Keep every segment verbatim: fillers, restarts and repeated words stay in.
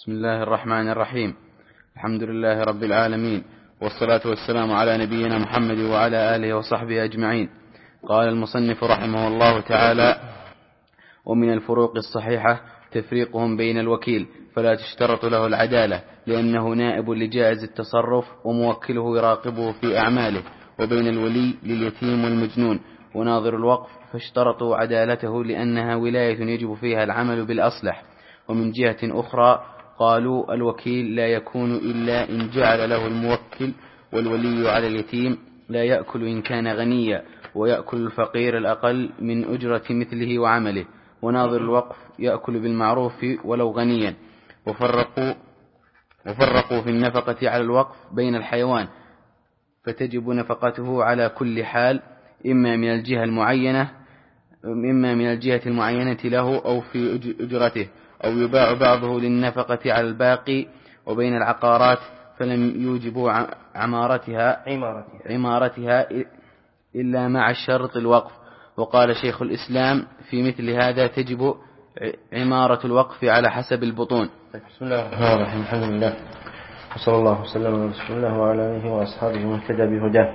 بسم الله الرحمن الرحيم. الحمد لله رب العالمين، والصلاة والسلام على نبينا محمد وعلى آله وصحبه أجمعين. قال المصنف رحمه الله تعالى: ومن الفروق الصحيحة تفريقهم بين الوكيل فلا تشترط له العدالة لأنه نائب لجائز التصرف وموكله يراقبه في أعماله، وبين الولي لليتيم والمجنون وناظر الوقف فاشترطوا عدالته لأنها ولاية يجب فيها العمل بالأصلح. ومن جهة أخرى قالوا الوكيل لا يكون إلا إن جعل له الموكل، والولي على اليتيم لا يأكل إن كان غنيا، ويأكل الفقير الأقل من أجرة مثله وعمله، وناظر الوقف يأكل بالمعروف ولو غنيا. وفرقوا, وفرقوا في النفقة على الوقف بين الحيوان فتجب نفقته على كل حال، إما من الجهة المعينة إما من الجهة المعينة له أو في أجرته، أو يباع بعضه للنفقة على الباقي. وبين العقارات فلم يوجبوا عمارتها, عمارتها, عمارتها إلا مع الشرط الوقف. وقال شيخ الإسلام في مثل هذا تجب عمارة الوقف على حسب البطون. بسم الله الرحمن الرحيم. الحمد لله وصلى الله وسلم على رسول الله وعلى آله وأصحابه المهتدى بهداه.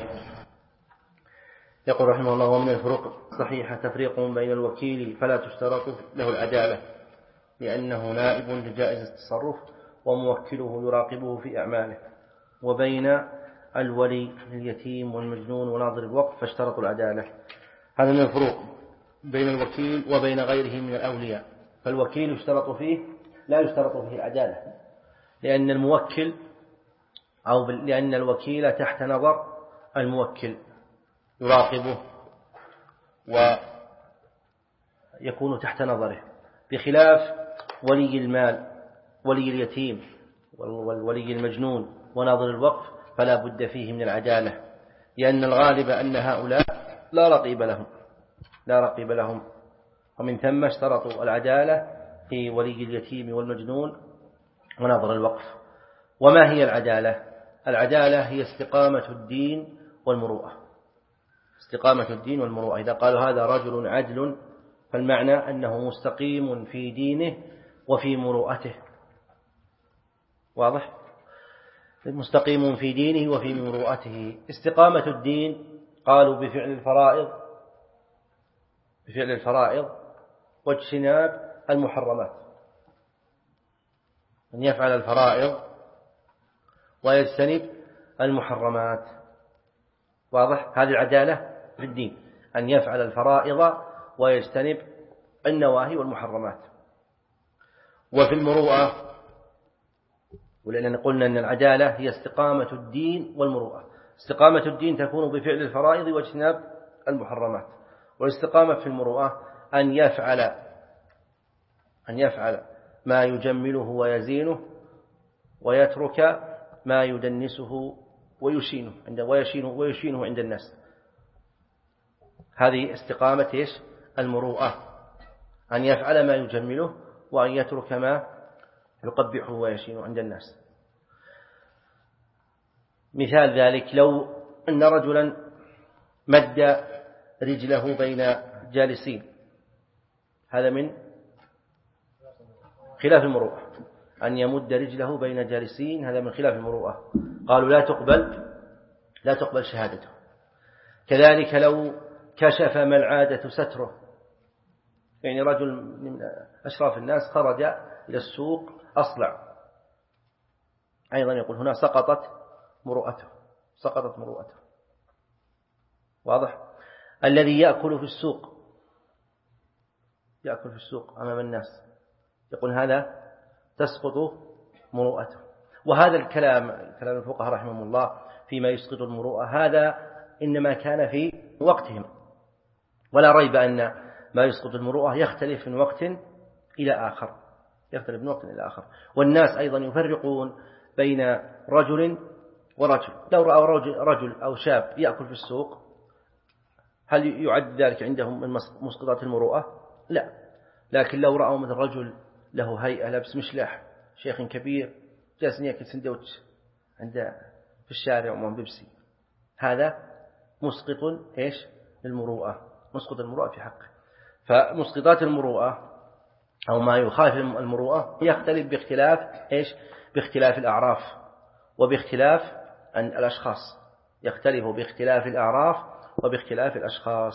يقول رحمه الله: ومن الفروق الصحيحة تفريق بين الوكيل فلا تشترط له العدالة لأنه نائب لجائز التصرف وموكله يراقبه في أعماله، وبين الولي لليتيم والمجنون وناظر الوقف فاشترطوا العدالة. هذا من الفروق بين الوكيل وبين غيره من الأولياء. فالوكيل يشترط فيه لا يشترط فيه العدالة، لأن الموكل أو لأن الوكيل تحت نظر الموكل يراقبه ويكون تحت نظره، بخلاف ولي المال ولي اليتيم والولي المجنون وناظر الوقف فلا بد فيه من العدالة، لأن الغالب أن هؤلاء لا رقيب لهم لا رقيب لهم ومن ثم اشترطوا العدالة في ولي اليتيم والمجنون وناظر الوقف. وما هي العدالة؟ العدالة هي استقامة الدين والمروءة. استقامة الدين والمروءة. إذا قالوا هذا رجل عدل فالمعنى أنه مستقيم في دينه وفي مروءته. واضح؟ مستقيم في دينه وفي مروءته. استقامة الدين قالوا بفعل الفرائض بفعل الفرائض واجتناب المحرمات، أن يفعل الفرائض ويجتنب المحرمات. واضح؟ هذه العدالة في الدين، أن يفعل الفرائض ويجتنب النواهي والمحرمات. وفي المروءة، ولأننا قلنا أن العدالة هي استقامة الدين والمروءة. استقامة الدين تكون بفعل الفرائض واجتناب المحرمات، والاستقامة في المروءة أن يفعل أن يفعل ما يجمله ويزينه ويترك ما يدنسه ويشينه عند ويشينه ويشينه عند الناس. هذه استقامة إيش؟ المروءة، أن يفعل ما يجمله وأن يترك ما يقبحه ويشينه عند الناس. مثال ذلك لو أن رجلا مد رجله بين جالسين، هذا من خلاف المروءة. أن يمد رجله بين جالسين هذا من خلاف المروءة، قالوا لا تقبل لا تقبل شهادته. كذلك لو كشف ما العادة ستره، يعني رجل من أشراف الناس خرج إلى السوق أصلع، أيضا يقول هنا سقطت مروءته سقطت مروءته. واضح؟ الذي يأكل في السوق يأكل في السوق أمام الناس يقول هذا تسقط مروءته. وهذا الكلام كلام الفقهاء رحمهم الله فيما يسقط المروءة هذا إنما كان في وقتهم، ولا ريب أن ما يسقط المروءة يختلف من وقت إلى آخر يختلف من وقت إلى آخر. والناس أيضا يفرقون بين رجل ورجل. لو رأى رجل, رجل أو شاب يأكل في السوق هل يعد ذلك عندهم من مسقطات المروءة؟ لا. لكن لو رأوا مثل رجل له هيئة لابس مشلح شيخ كبير جالس يأكل سندوتش عند في الشارع ومن بيبسي، هذا مسقط إيش؟ المروءة مسقط المروءة في حقه. فمسقطات المروءة أو ما يخالف المروءة يختلف باختلاف إيش؟ باختلاف الأعراف وباختلاف الأشخاص، يختلف باختلاف الأعراف وباختلاف الأشخاص.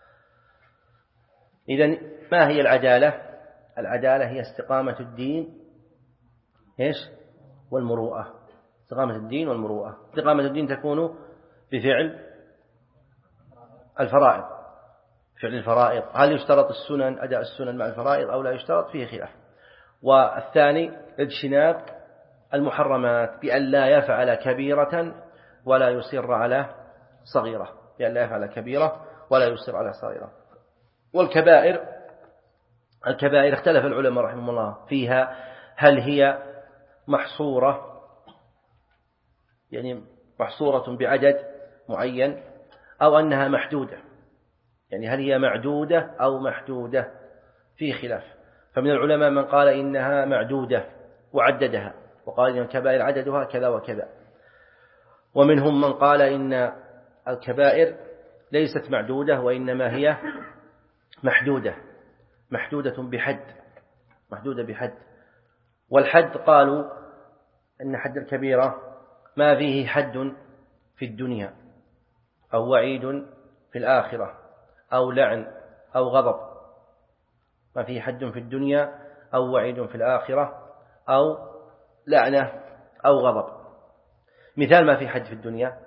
إذن ما هي العدالة؟ العدالة هي استقامة الدين إيش؟ والمروءة. استقامة الدين والمروءة. استقامة الدين تكون بفعل الفرائض، فعل الفرائض. هل يشترط السنن، أداء السنن مع الفرائض أو لا يشترط؟ فيه خلاف. والثاني اجتناب المحرمات بأن لا يفعل كبيرة ولا يصر على صغيرة، بأن لا يفعل كبيرة ولا يصر على صغيرة. والكبائر، الكبائر اختلف العلماء رحمه الله فيها، هل هي محصورة يعني محصورة بعدد معين أو أنها محدودة، يعني هل هي معدودة أو محدودة؟ في خلاف. فمن العلماء من قال إنها معدودة وعددها وقال إن الكبائر عددها كذا وكذا، ومنهم من قال إن الكبائر ليست معدودة وإنما هي محدودة، محدودة بحد، محدودة بحد. والحد قالوا أن حد الكبيرة ما فيه حد في الدنيا أو وعيد في الآخرة أو لعن أو غضب، ما فيه حد في الدنيا أو وعيد في الآخرة أو لعنة أو غضب. مثال ما فيه حد في الدنيا: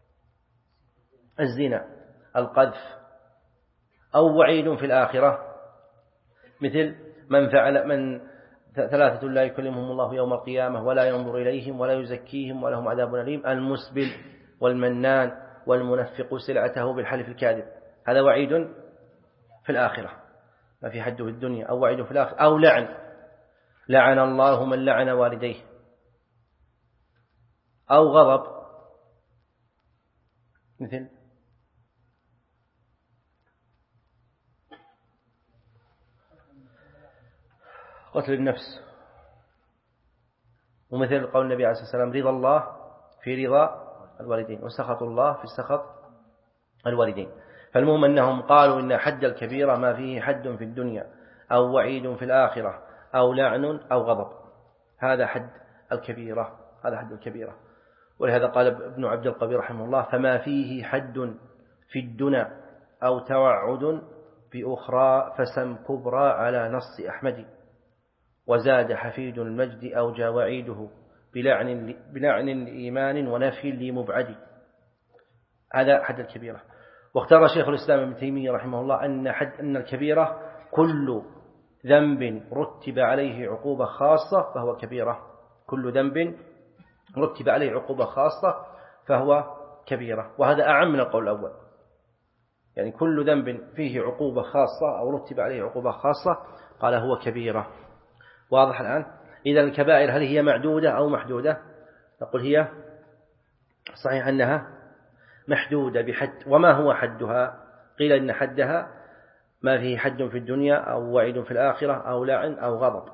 الزنا، القذف، أو وعيد في الآخرة مثل من فعل من ثلاثة لا يكلمهم الله يوم القيامة ولا ينظر إليهم ولا يزكيهم ولهم عذاب أليم: المسبل والمنان والمنفق سلعته بالحلف الكاذب. هذا وعيد في الآخرة، ما في حد في الدنيا أو وعيد في الآخرة. أو لعن، لعن الله من لعن والديه. أو غضب مثل قتل النفس، ومثل قول النبي عليه الصلاة والسلام: رضا الله في رضا الوالدين وسخط الله في سخط الوالدين. فالمهم أنهم قالوا إن حد الكبيرة ما فيه حد في الدنيا أو وعيد في الآخرة أو لعن أو غضب، هذا حد الكبيرة، هذا حد الكبيرة. ولهذا قال ابن عبد القوي رحمه الله: فما فيه حد في الدنا أو توعد بأخرى فسم كبرى على نص أحمد، وزاد حفيد المجد أوجى وعيده بلعن, بلعن لإيمان ونفي لمبعد. هذا حد الكبيرة. واختار شيخ الإسلام ابن تيمية رحمه الله أن حد أن الكبيرة كل ذنب رتب عليه عقوبة خاصة فهو كبيرة، كل ذنب رتب عليه عقوبة خاصة فهو كبيرة. وهذا أعم من القول الأول، يعني كل ذنب فيه عقوبة خاصة أو رتب عليه عقوبة خاصة قال هو كبيرة. واضح الآن؟ إذا الكبائر هل هي معدودة أو محدودة؟ نقول هي صحيح أنها محدودة بحد. وما هو حدها؟ قيل إن حدها ما فيه حد في الدنيا أو وعيد في الآخرة أو لعن أو غضب.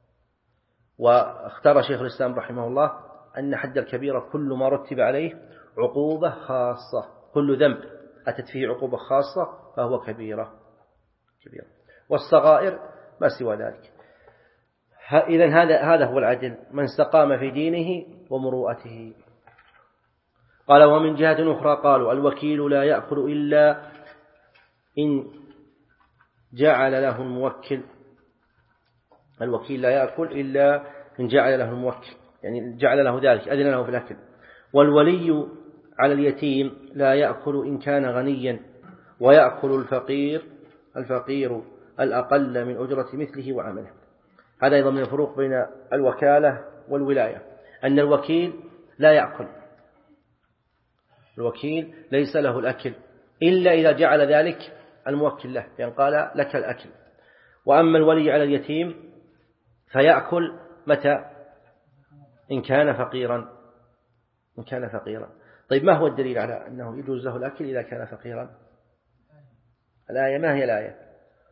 واختار شيخ الإسلام رحمه الله أن حد الكبيرة كل ما رتب عليه عقوبة خاصة، كل ذنب أتت فيه عقوبة خاصة فهو كبيرة كبيرة. والصغائر ما سوى ذلك. إذن هذا هذا هو العدل، من استقام في دينه ومروءته. قال: ومن جهة أخرى قالوا: الوكيل لا يأخذ إلا إن جعل له الموكل، الوكيل لا يأكل إلا إن جعل له الموكل، يعني جعل له ذلك، أذن له في الأكل. والولي على اليتيم لا يأكل إن كان غنيا، ويأكل الفقير الفقير الأقل من أجرة مثله وعمله. هذا أيضا من الفروق بين الوكالة والولاية، أن الوكيل لا يأكل، الوكيل ليس له الأكل إلا إذا جعل ذلك الموكل له، يعني قال لك الأكل. وأما الولي على اليتيم فيأكل متى؟ إن كان فقيرا، إن كان فقيرا. طيب ما هو الدليل على أنه يجوز له الأكل إذا كان فقيرا؟ الآية، ما هي الآية؟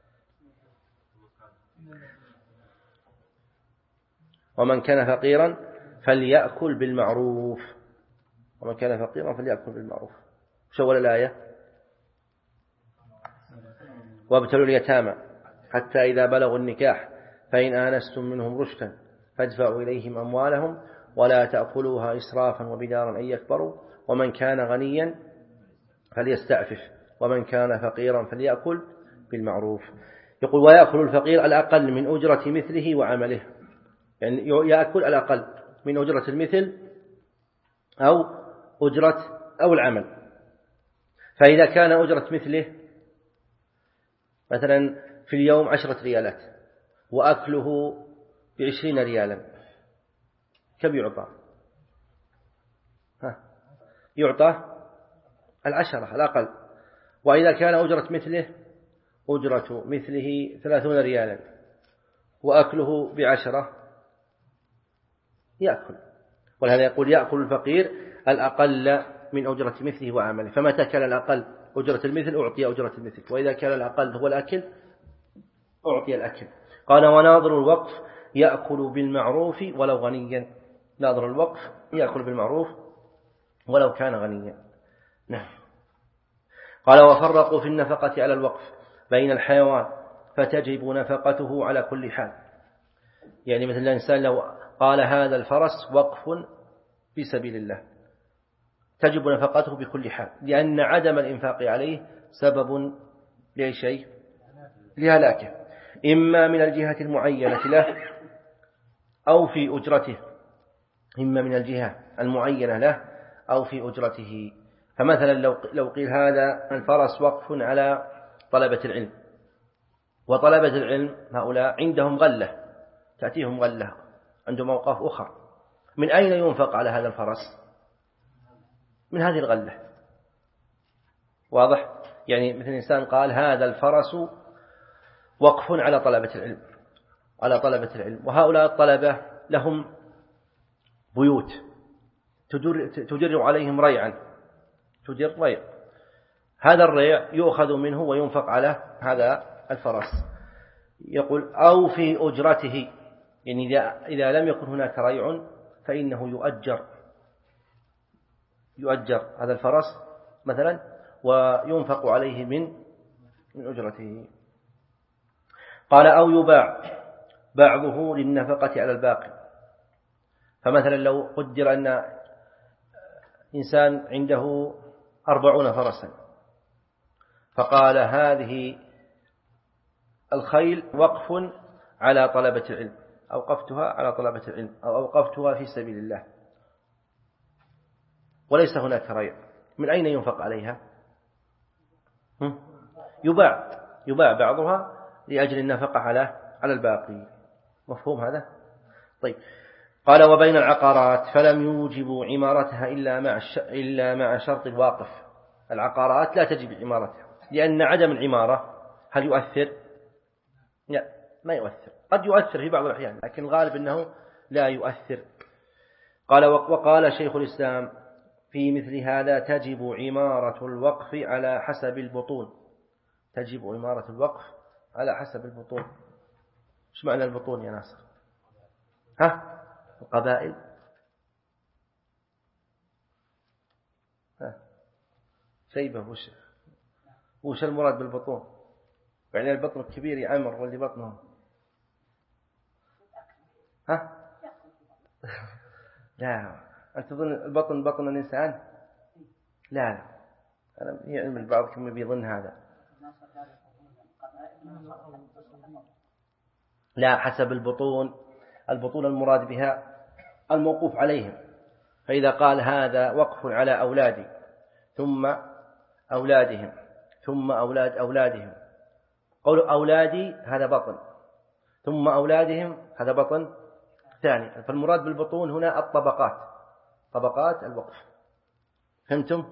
ومن كان فقيرا فليأكل بالمعروف، ومن كان فقيرا فليأكل بالمعروف. شو الآية؟ وابتلوا اليتامى حتى إذا بلغوا النكاح فإن آنستم منهم رشدا فادفعوا إليهم أموالهم ولا تأكلوها إسرافا وبدارا أن يكبروا ومن كان غنيا فليستعفف ومن كان فقيرا فليأكل بالمعروف. يقول ويأكل الفقير الأقل من أجرة مثله وعمله، يعني يأكل الأقل من أجرة المثل أو أجرة أو العمل. فإذا كان أجرة مثله مثلا في اليوم عشرة ريالات وأكله بعشرين ريالا كم يعطى؟ ها يعطى العشرة الأقل. وإذا كان أجرة مثله أجرة مثله ثلاثون ريالا وأكله بعشرة يأكل. ولهذا يقول يأكل الفقير الأقل من أجرة مثله وعمله، فمتى كان الأقل أجرة المثل أعطي أجرة المثل، وإذا كان الأقل هو الأكل أعطي الأكل. قال وناظر الوقف يأكل بالمعروف ولو غنيا، ناظر الوقف يأكل بالمعروف ولو كان غنيا. نعم. قال وفرقوا في النفقة على الوقف بين الحيوان فتجب نفقته على كل حال، يعني مثل الإنسان لو قال هذا الفرس وقف في سبيل الله تجب نفقته بكل حال، لأن عدم الإنفاق عليه سبب لشيء لهلاكه، إما من الجهة المعينة له أو في أجرته، إما من الجهة المعينة له أو في أجرته. فمثلا لو لو قيل هذا الفرس وقف على طلبة العلم، وطلبة العلم هؤلاء عندهم غلة تأتيهم غلة عندهم أوقاف أخرى، من أين ينفق على هذا الفرس؟ من هذه الغلة. واضح؟ يعني مثل إنسان قال هذا الفرس وقف على طلبة العلم على طلبة العلم وهؤلاء الطلبة لهم بيوت تجر, تجر عليهم ريعا تجر ريع، هذا الريع يؤخذ منه وينفق على هذا الفرس. يقول أو في أجرته، يعني إذا, إذا لم يكن هناك ريع فإنه يؤجر يؤجر هذا الفرس مثلا وينفق عليه من من أجرته. قال أو يباع بعضه للنفقة على الباقي. فمثلا لو قدر أن إنسان عنده أربعون فرسا فقال هذه الخيل وقف على طلبة العلم، أوقفتها على طلبة العلم أو أوقفتها في سبيل الله، وليس هناك ريع، من أين ينفق عليها؟ يباع يباع بعضها لأجل النفقة على على الباقي. مفهوم هذا؟ طيب. قال وبين العقارات فلم يوجبوا عمارتها إلا مع إلا مع شرط الواقف. العقارات لا تجب عمارتها، لأن عدم العمارة هل يؤثر؟ لا، ما يؤثر، قد يؤثر في بعض الأحيان لكن الغالب أنه لا يؤثر. قال وقال شيخ الإسلام في مثل هذا تجب عمارة الوقف على حسب البطون. تجب عمارة الوقف على حسب البطون. ايش معنى البطون يا ناصر؟ ها؟ القبائل. ها شيبه وش وش المراد بالبطون؟ يعني البطن الكبير يعمر واللي بطنه ها؟ لا، أنت تظن البطن بطن الإنسان؟ لا لا، أنا يعلم البعض كم بيظن هذا. لا، حسب البطون. البطون المراد بها الموقوف عليهم، فإذا قال هذا وقف على أولادي ثم أولادهم ثم أولاد أولادهم، قول أولادي هذا بطن ثم أولادهم هذا بطن ثاني. فالمراد بالبطون هنا الطبقات، طبقات الوقف. فهمتم؟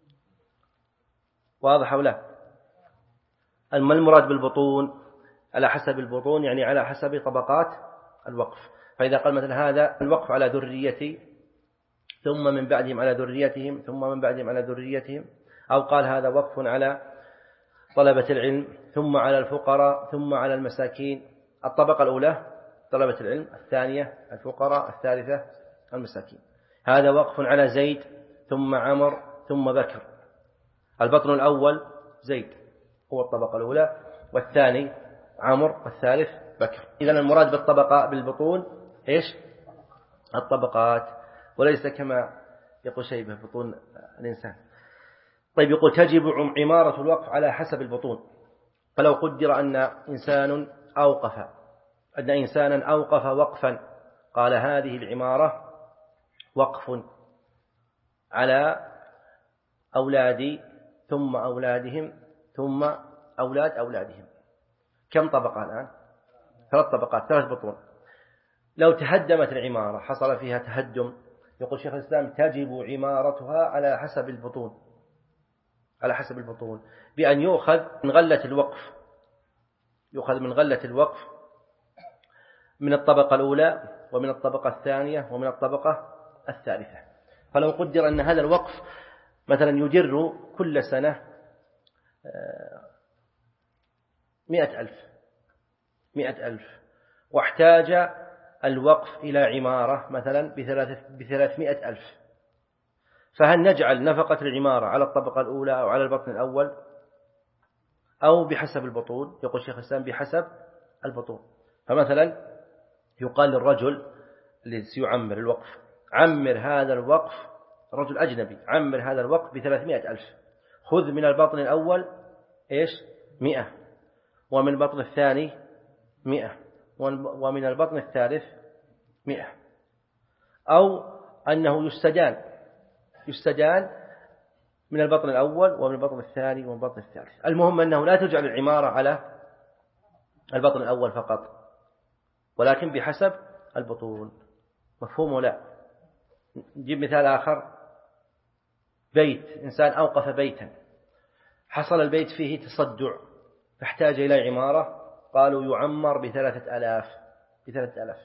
واضح أو لا؟ ما المراد بالبطون؟ على حسب البطون يعني على حسب طبقات الوقف. فإذا قال مثلا هذا الوقف على ذريتي ثم من بعدهم على ذريتهم ثم من بعدهم على ذريتهم، أو قال هذا وقف على طلبة العلم ثم على الفقراء ثم على المساكين. الطبقة الأولى طلبة العلم، الثانية الفقراء، الثالثة المساكين. هذا وقف على زيد ثم عمر ثم بكر. البطن الأول زيد هو الطبقة الأولى، والثاني عمر، والثالث بكر. إذن المراد بالطبقة بالبطون إيش؟ الطبقات، وليس كما يقول شيبة بطون الإنسان. طيب يقول تجب عمارة الوقف على حسب البطون. فلو قدر أن إنسان أوقف أن إنسانا أوقف وقفا قال هذه العمارة وقف على أولادي ثم أولادهم ثم أولاد أولادهم. كم طبقة الآن؟ ثلاث طبقات، ثلاث بطون. لو تهدمت العمارة حصل فيها تهدم، يقول شيخ الإسلام تجب عمارتها على حسب البطون، على حسب البطون، بأن يؤخذ من غلة الوقف، يؤخذ من غلة الوقف من الطبقة الأولى ومن الطبقة الثانية ومن الطبقة الثالثة. فلو قدر أن هذا الوقف مثلا يدر كل سنة مئة ألف مئة ألف، واحتاج الوقف إلى عمارة مثلا بثلاثمائة ألف، فهل نجعل نفقة العمارة على الطبقة الأولى أو على البطن الأول أو بحسب البطون؟ يقول شيخ الإسلام بحسب البطون. فمثلا يقال للرجل الذي سيعمر الوقف عمر هذا الوقف، رجل أجنبي، عمر هذا الوقف بثلاثمائة ألف، خذ من البطن الأول إيش؟ مئة، ومن البطن الثاني مئة، ومن البطن الثالث مئة. أو أنه يستدان يستدان من البطن الأول ومن البطن الثاني ومن البطن الثالث. المهم أنه لا تجعل العمارة على البطن الأول فقط، ولكن بحسب البطون. مفهوم ولا؟ نجيب مثال آخر. بيت، إنسان أوقف بيتا، حصل البيت فيه تصدع فاحتاج إلى عمارة، قالوا يعمر بثلاثة ألاف بثلاثة ألاف.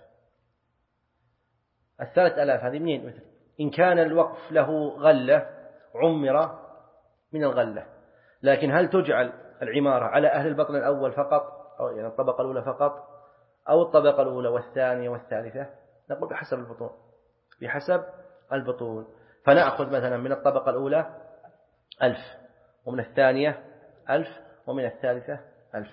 الثلاثة ألاف هذه منين؟ مثل إن كان الوقف له غلة عمر من الغلة، لكن هل تجعل العمارة على أهل البطن الأول فقط، أو يعني الطبقة الأولى فقط، أو الطبقة الأولى والثانية والثالثة؟ نقول بحسب البطون، بحسب البطون. فنأخذ مثلا من الطبقة الأولى ألف، ومن الثانية ألف، ومن الثالثة ألف.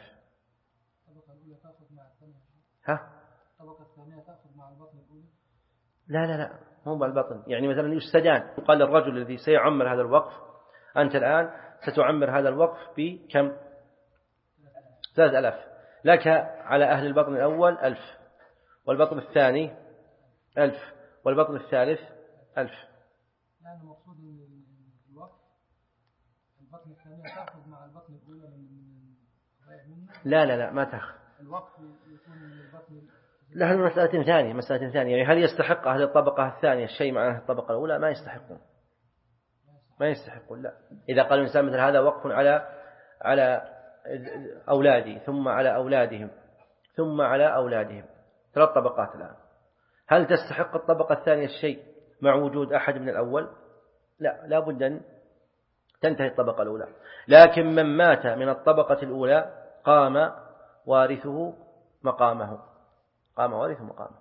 ها؟ الطبقة الثانية تأخذ مع البطن الأولى؟ لا لا لا، مو مع البطن. يعني مثلا يستدان، يقال للرجل الذي سيعمر هذا الوقف أنت الآن ستعمر هذا الوقف بكم؟ ثلاثة ألاف، لك على أهل البطن الأول ألف، والبطن الثاني ألف، والبطن الثالث ألف. يعني المقصود أن الوقف البطن الثانية تأخذ مع البطن الأولى من لا لا لا ما تأخذ. الوقف يكون من البطن. لا، هذه مسألة ثانية، مسألة ثانية. يعني هل يستحق أهل الطبقة الثانية الشيء مع أهل الطبقة الأولى؟ ما يستحقون، ما يستحقون. لا، إذا قال الإنسان مثل هذا وقف على على أولادي ثم على أولادهم ثم على أولادهم، ثلاث طبقات الآن، هل تستحق الطبقة الثانية الشيء مع وجود أحد من الأول؟ لا، لا بد أن تنتهي الطبقة الأولى. لكن من مات من الطبقة الأولى قام وارثه مقامه، قام وارثه مقامه.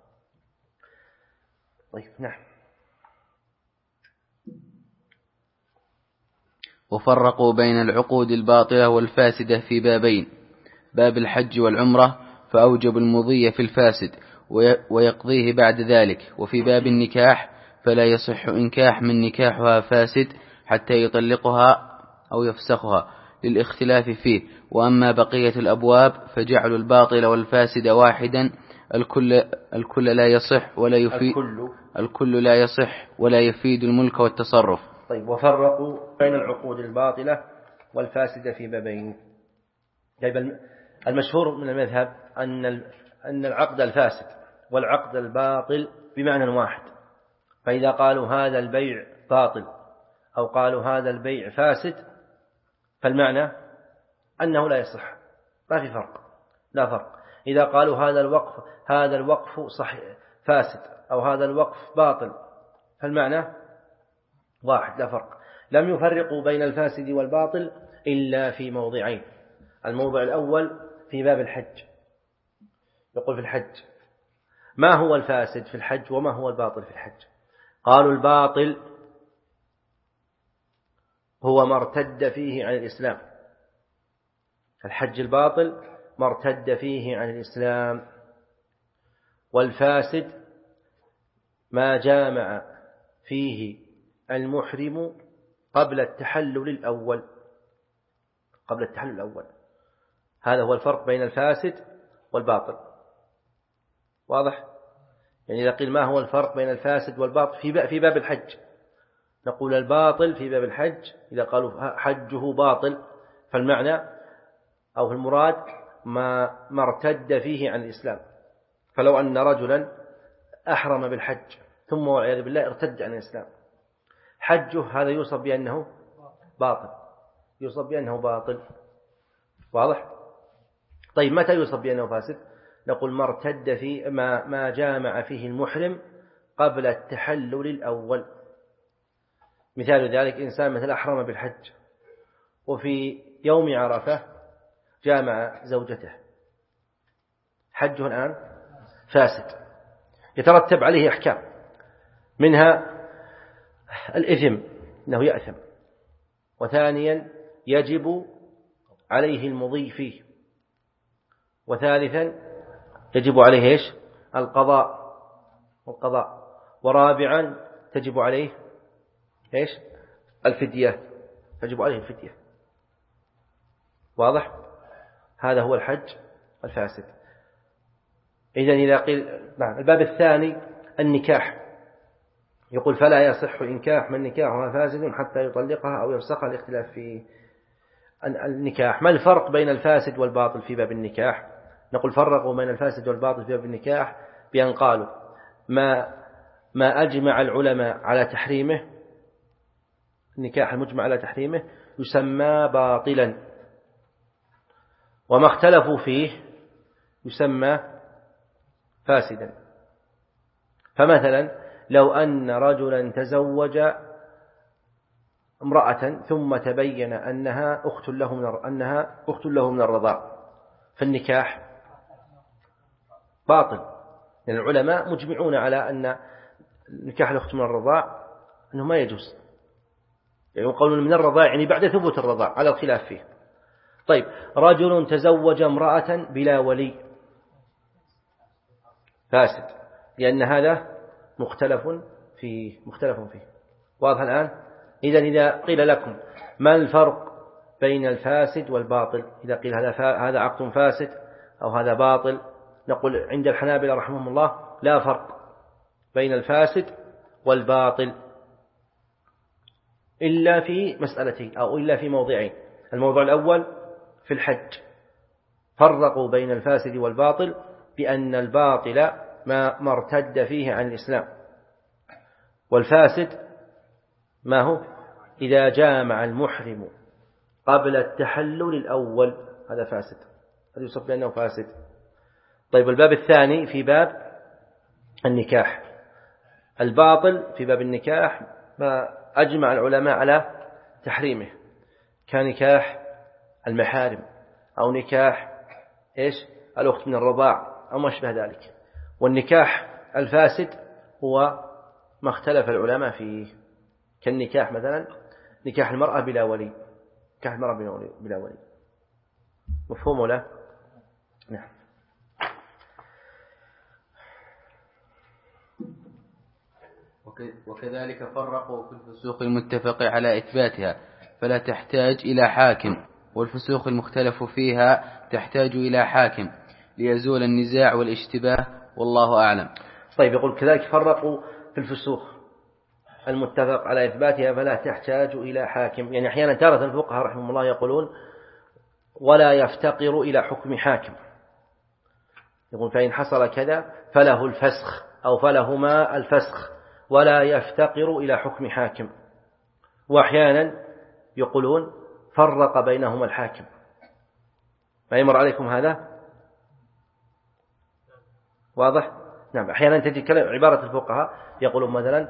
طيب نعم. وفرقوا بين العقود الباطلة والفاسدة في بابين: باب الحج والعمرة فأوجب المضي في الفاسد ويقضيه بعد ذلك، وفي باب النكاح فلا يصح إنكاح من نكاحها فاسد حتى يطلقها أو يفسخها للاختلاف فيه. وأما بقية الأبواب فجعل الباطل والفاسد واحدا، الكل, الكل لا يصح ولا يفيد الكل, الكل لا يصح ولا يفيد الملك والتصرف. طيب وفرقوا بين العقود الباطلة والفاسدة في بابين. طيب المشهور من المذهب أن أن العقد الفاسد والعقد الباطل بمعنى واحد، فإذا قالوا هذا البيع باطل أو قالوا هذا البيع فاسد فالمعنى أنه لا يصح، ما في فرق، لا فرق. إذا قالوا هذا الوقف هذا الوقف صحيح فاسد أو هذا الوقف باطل فالمعنى واحد، لا فرق. لم يفرقوا بين الفاسد والباطل إلا في موضعين. الموضع الأول في باب الحج، يقول في الحج ما هو الفاسد في الحج وما هو الباطل في الحج؟ قالوا الباطل هو ما ارتد فيه عن الإسلام. الحج الباطل ما ارتد فيه عن الإسلام. والفاسد ما جامع فيه المحرم قبل التحلل الأول قبل التحلل الأول هذا هو الفرق بين الفاسد والباطل. واضح؟ يعني إذا قيل ما هو الفرق بين الفاسد والباطل في باب الحج، نقول الباطل في باب الحج إذا قالوا حجه باطل فالمعنى أو المراد ما ما ارتد فيه عن الإسلام. فلو أن رجلا أحرم بالحج ثم والعياذ بالله ارتد عن الإسلام، حجه هذا يوصف بأنه باطل يوصف بأنه باطل. واضح؟ طيب متى يوصف بأنه فاسد؟ نقول ما ارتد في ما ما جامع فيه المحرم قبل التحلل الأول. مثال ذلك إنسان مثل أحرم بالحج وفي يوم عرفة جامع زوجته، حجه الآن فاسد، يترتب عليه أحكام، منها الإثم أنه يأثم، وثانيا يجب عليه المضي فيه، وثالثا يجب عليه إيش؟ القضاء والقضاء ورابعا تجب عليه إيش؟ الفدية، تجب عليه الفدية. واضح؟ هذا هو الحج الفاسد. إذن إذا قيل نعم. الباب الثاني النكاح، يقول فلا يصح إنكاح من نكاحها فاسد حتى يطلقها أو يفسخها، الاختلاف في النكاح. ما الفرق بين الفاسد والباطل في باب النكاح؟ نقول فرقوا بين الفاسد والباطل في باب النكاح بأن قالوا ما ما أجمع العلماء على تحريمه، النكاح المجمع على تحريمه يسمى باطلا، وما اختلفوا فيه يسمى فاسدا. فمثلا لو أن رجلا تزوج امرأة ثم تبين أنها أخت له من أنها أخت له من الرضاع، فالنكاح باطل، لأن يعني العلماء مجمعون على أن نكاح الأخت من الرضاع أنه ما يجوز، يعني قولون من الرضاع يعني بعد ثبوت الرضاع على الخلاف فيه. طيب رجل تزوج امرأة بلا ولي، فاسد، لأن هذا مختلف فيه مختلف فيه. واضح الآن؟ إذن إذا قيل لكم ما الفرق بين الفاسد والباطل، إذا قيل هذا هذا عقد فاسد أو هذا باطل، نقول عند الحنابلة رحمهم الله لا فرق بين الفاسد والباطل إلا في مسألتين أو إلا في موضعين. الموضوع الأول في الحج فرقوا بين الفاسد والباطل بأن الباطل ما مرتد فيه عن الإسلام، والفاسد ما هو إذا جامع المحرم قبل التحلل الأول، هذا فاسد، هذا يوصف بأنه فاسد. طيب الباب الثاني في باب النكاح، الباطل في باب النكاح ما أجمع العلماء على تحريمه كنكاح المحارم أو نكاح إيش الأخت من الرضاع أو ما شبه ذلك. والنكاح الفاسد هو ما اختلف العلماء فيه، كالنكاح مثلا نكاح المرأة بلا ولي، نكاح المرأة بلا ولي. مفهوم ولا؟ نعم. وكذلك فرقوا في الفسوق المتفق على إثباتها فلا تحتاج إلى حاكم، والفسوق المختلف فيها تحتاج إلى حاكم ليزول النزاع والاشتباه، والله أعلم. طيب يقول كذلك فرقوا في الفسوق المتفق على إثباتها فلا تحتاج إلى حاكم، يعني أحيانا تارة الفقهاء رحمه الله يقولون ولا يفتقر إلى حكم حاكم، يقول فإن حصل كذا فله الفسخ أو فلهما الفسخ ولا يفتقر إلى حكم حاكم. وأحيانا يقولون فرق بينهما الحاكم. ما يمر عليكم هذا؟ واضح؟ نعم. أحيانا تجد عبارة الفقهاء يقولون مثلا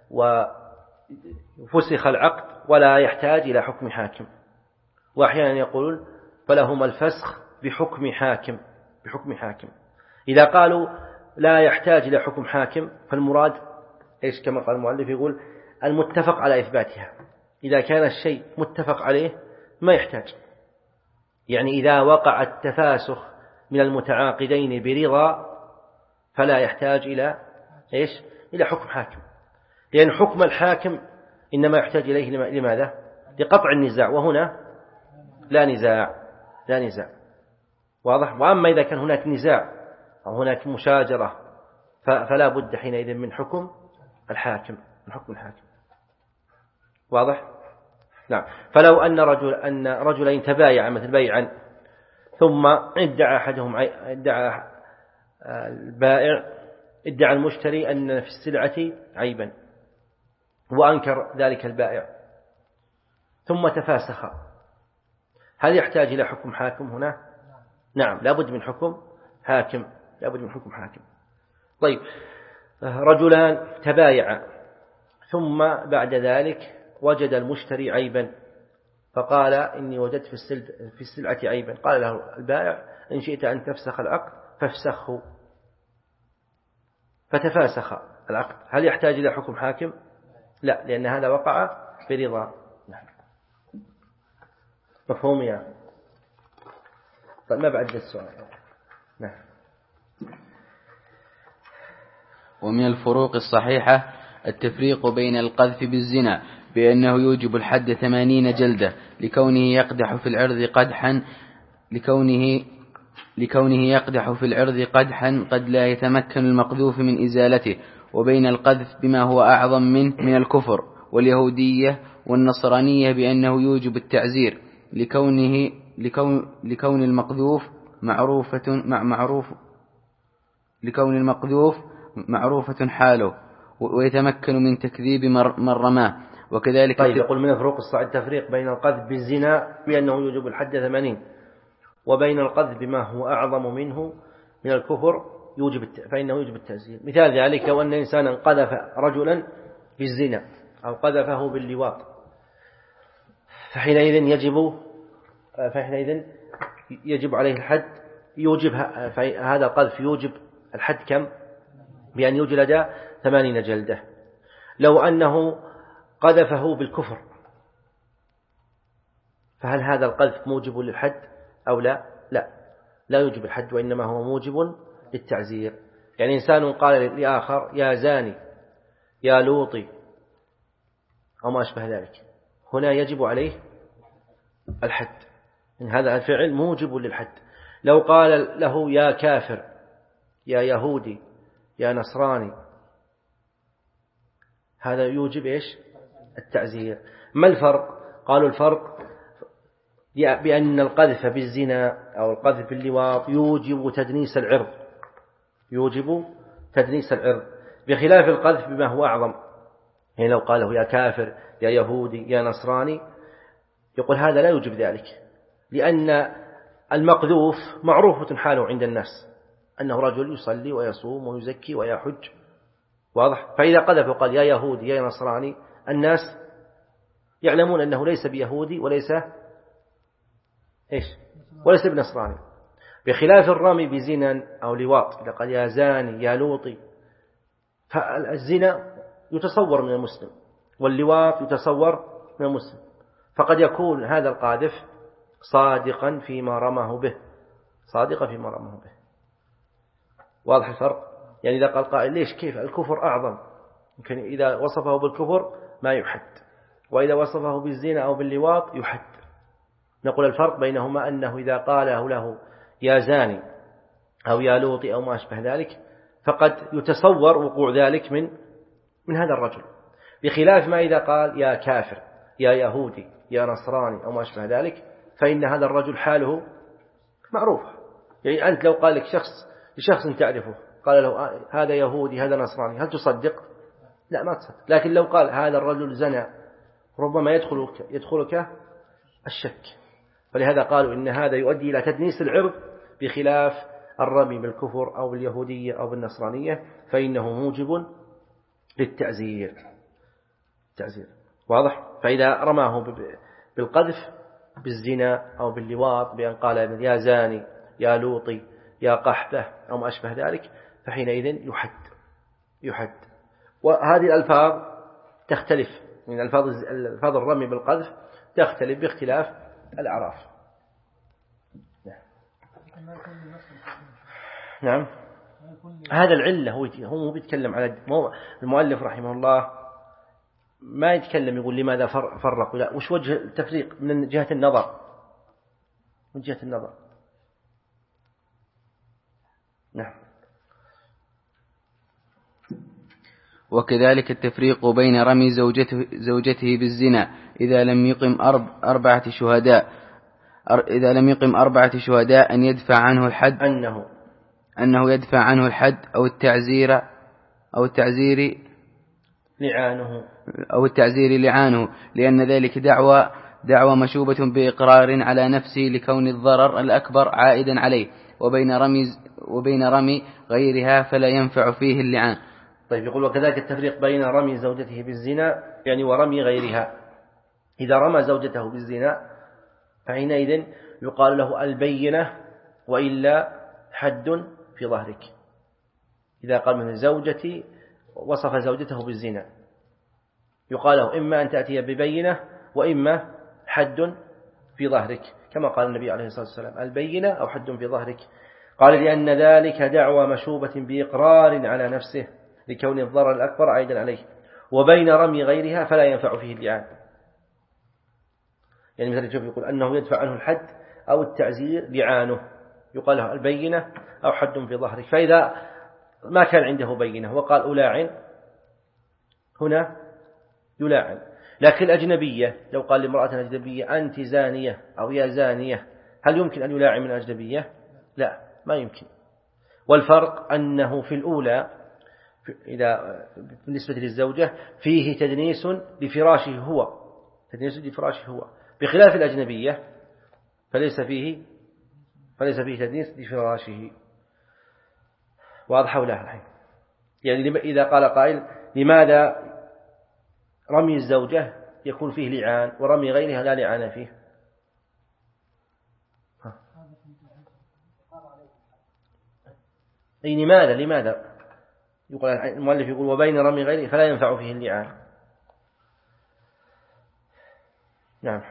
وفسخ العقد ولا يحتاج إلى حكم حاكم، وأحيانا يقولون فلهما الفسخ بحكم حاكم بحكم حاكم. إذا قالوا لا يحتاج إلى حكم حاكم فالمراد إيش؟ كما قال المؤلف يقول المتفق على إثباتها، إذا كان الشيء متفق عليه ما يحتاج، يعني إذا وقع التفاسخ من المتعاقدين برضا فلا يحتاج إلى إيش؟ إلى حكم حاكم، لأن حكم الحاكم إنما يحتاج إليه لماذا؟ لقطع النزاع، وهنا لا نزاع لا نزاع واضح. وأما إذا كان هناك نزاع أو هناك مشاجرة فلا بد حينئذ من حكم الحاكم من حكم الحاكم واضح. نعم. فلو أن رجل أن رجلين تبايعا مثل بيعا ثم ادعى أحدهم ادعى البائع ادعى المشتري أن في السلعة عيبا وأنكر ذلك البائع ثم تفاسخ، هل يحتاج إلى حكم حاكم هنا؟ نعم، لابد من حكم حاكم لابد من حكم حاكم. طيب، رجلان تبايعا ثم بعد ذلك وجد المشتري عيبا فقال إني وجدت في السلعة عيبا، قال له البائع إن شئت أن تفسخ العقد فافسخه، فتفاسخ العقد، هل يحتاج إلى حكم حاكم؟ لا، لأن هذا وقع برضا. نعم. مفهوم يا طيب، ما بعد السؤال. نعم. ومن الفروق الصحيحة التفريق بين القذف بالزنا بأنه يوجب الحد ثمانين جلدة لكونه يقدح في العرض قدحا لكونه لكونه يقدح في العرض قدحا قد لا يتمكن المقذوف من إزالته، وبين القذف بما هو أعظم منه من الكفر واليهودية والنصرانية بأنه يوجب التعزير لكونه لكون لكون المقذوف معروفة مع معروف لكون المقذوف معروفة حاله ويتمكن من تكذيب من رماه. وكذلك طيب، يقول من الفروق الصحيحة التفريق بين القذف بالزنا بأنه يوجب الحد ثمانين وبين القذف بما هو أعظم منه من الكفر يوجب فإنه يوجب التعزير. مثال ذلك لو أن إنسانا قذف رجلا بالزنا أو قذفه باللواط فحينئذ يجب فحينئذ يجب عليه الحد، يوجب هذا القذف يوجب الحد كم؟ بأن يجلد ثمانين جلدة. لو أنه قذفه بالكفر فهل هذا القذف موجب للحد أو لا؟ لا لا يوجب الحد، وإنما هو موجب للتعزير. يعني إنسان قال لآخر يا زاني يا لوطي أو ما أشبه ذلك، هنا يجب عليه الحد، إن هذا الفعل موجب للحد. لو قال له يا كافر يا يهودي يا نصراني هذا يوجب إيش؟ التعزير. ما الفرق؟ قالوا الفرق بأن القذف بالزنا أو القذف باللواط يوجب تدنيس العرض يوجب تدنيس العرض بخلاف القذف بما هو أعظم. يعني لو قاله يا كافر يا يهودي يا نصراني يقول هذا لا يوجب ذلك، لأن المقذوف معروفة حاله عند الناس أنه رجل يصلي ويصوم ويزكي ويحج واضح. فإذا قذف وقال يا يهودي يا نصراني الناس يعلمون أنه ليس بيهودي وليس إيش وليس بنصراني، بخلاف الرمي بزنا أو لواط إذا قال يا زاني يا لوطي فالزنا يتصور من المسلم واللواط يتصور من المسلم، فقد يكون هذا القاذف صادقا فيما رماه به صادقا فيما رماه به واضح الفرق. يعني إذا قال قائل ليش كيف الكفر أعظم، يمكن إذا وصفه بالكفر ما يحد، وإذا وصفه بالزنا أو باللواط يحد. نقول الفرق بينهما أنه إذا قاله له يا زاني أو يا لوطي أو ما أشبه ذلك فقد يتصور وقوع ذلك من من هذا الرجل، بخلاف ما إذا قال يا كافر يا يهودي يا نصراني أو ما أشبه ذلك فإن هذا الرجل حاله معروف. يعني أنت لو قال لك شخص لشخص تعرفه قال له هذا يهودي هذا نصراني هل تصدق؟ لا ما تصدق. لكن لو قال هذا الرجل زنى ربما يدخلك يدخلك الشك. فلهذا قالوا إن هذا يؤدي إلى تدنيس العرض بخلاف الرمي بالكفر أو باليهودية أو بالنصرانية فإنه موجب للتعزير التعزير واضح. فإذا رماه بالقذف بالزنا أو باللواط بأن قال يا زاني يا لوطي يا قحبة أو ما أشبه ذلك فحينئذ يحد يحد. وهذه الألفاظ تختلف من ألفاظ الفاظ الرمي بالقذف تختلف باختلاف الأعراف. نعم. هذا العلة هو هو مو بيتكلم على المؤلف رحمه الله ما يتكلم يقول لماذا فرق، لا، وش وجه التفريق من جهة النظر، من جهة النظر. نعم. وكذلك التفريق بين رمي زوجته, زوجته بالزنا إذا لم يقم أرب أربعة شهداء إذا لم يقم أربعة شهداء أن يدفع عنه الحد أنه أنه يدفع عنه الحد أو التعزير أو التعزير لعانه أو التعزير لعانه، لأن ذلك دعوى دعوى مشوبة بإقرار على نفسه لكون الضرر الأكبر عائدا عليه، وبين رمي وبين رمي غيرها فلا ينفع فيه اللعان. طيب، يقول وكذلك التفريق بين رمي زوجته بالزنا يعني ورمي غيرها. إذا رمى زوجته بالزنا فحينئذ يقال له البينة وإلا حد في ظهرك. إذا قال من زوجتي وصف زوجته بالزنا يقال له إما أن تأتي ببينة وإما حد في ظهرك، كما قال النبي عليه الصلاة والسلام البينة أو حد في ظهرك. قال لأن ذلك دعوى مشوبة بإقرار على نفسه لكون الضرر الأكبر عائدا عليه، وبين رمي غيرها فلا ينفع فيه اللعان. يعني مثلا شوف يقول أنه يدفع عنه الحد أو التعزير لعانه، يقال له البينة أو حد في ظهرك. فإذا ما كان عنده بينة وقال ألاعن هنا يلاعن. لكن الأجنبية لو قال لامرأة أجنبية أنت زانية أو يا زانية، هل يمكن أن يلاعن من الأجنبية؟ لا، ما يمكن. والفرق أنه في الأولى إذا بالنسبة للزوجة فيه تدنيس لفراشه هو، تدنيس لفراشه هو، بخلاف الأجنبية فليس فيه فليس فيه تدنيس لفراشه. واضح ولا الحين؟ يعني إذا قال قائل لماذا رمي الزوجة يكون فيه لعان ورمي غيرها لا لعان فيه؟ ها. أي لماذا لماذا يقول المؤلف يقول وبين رمي غيره فلا ينفع فيه اللعان. نعم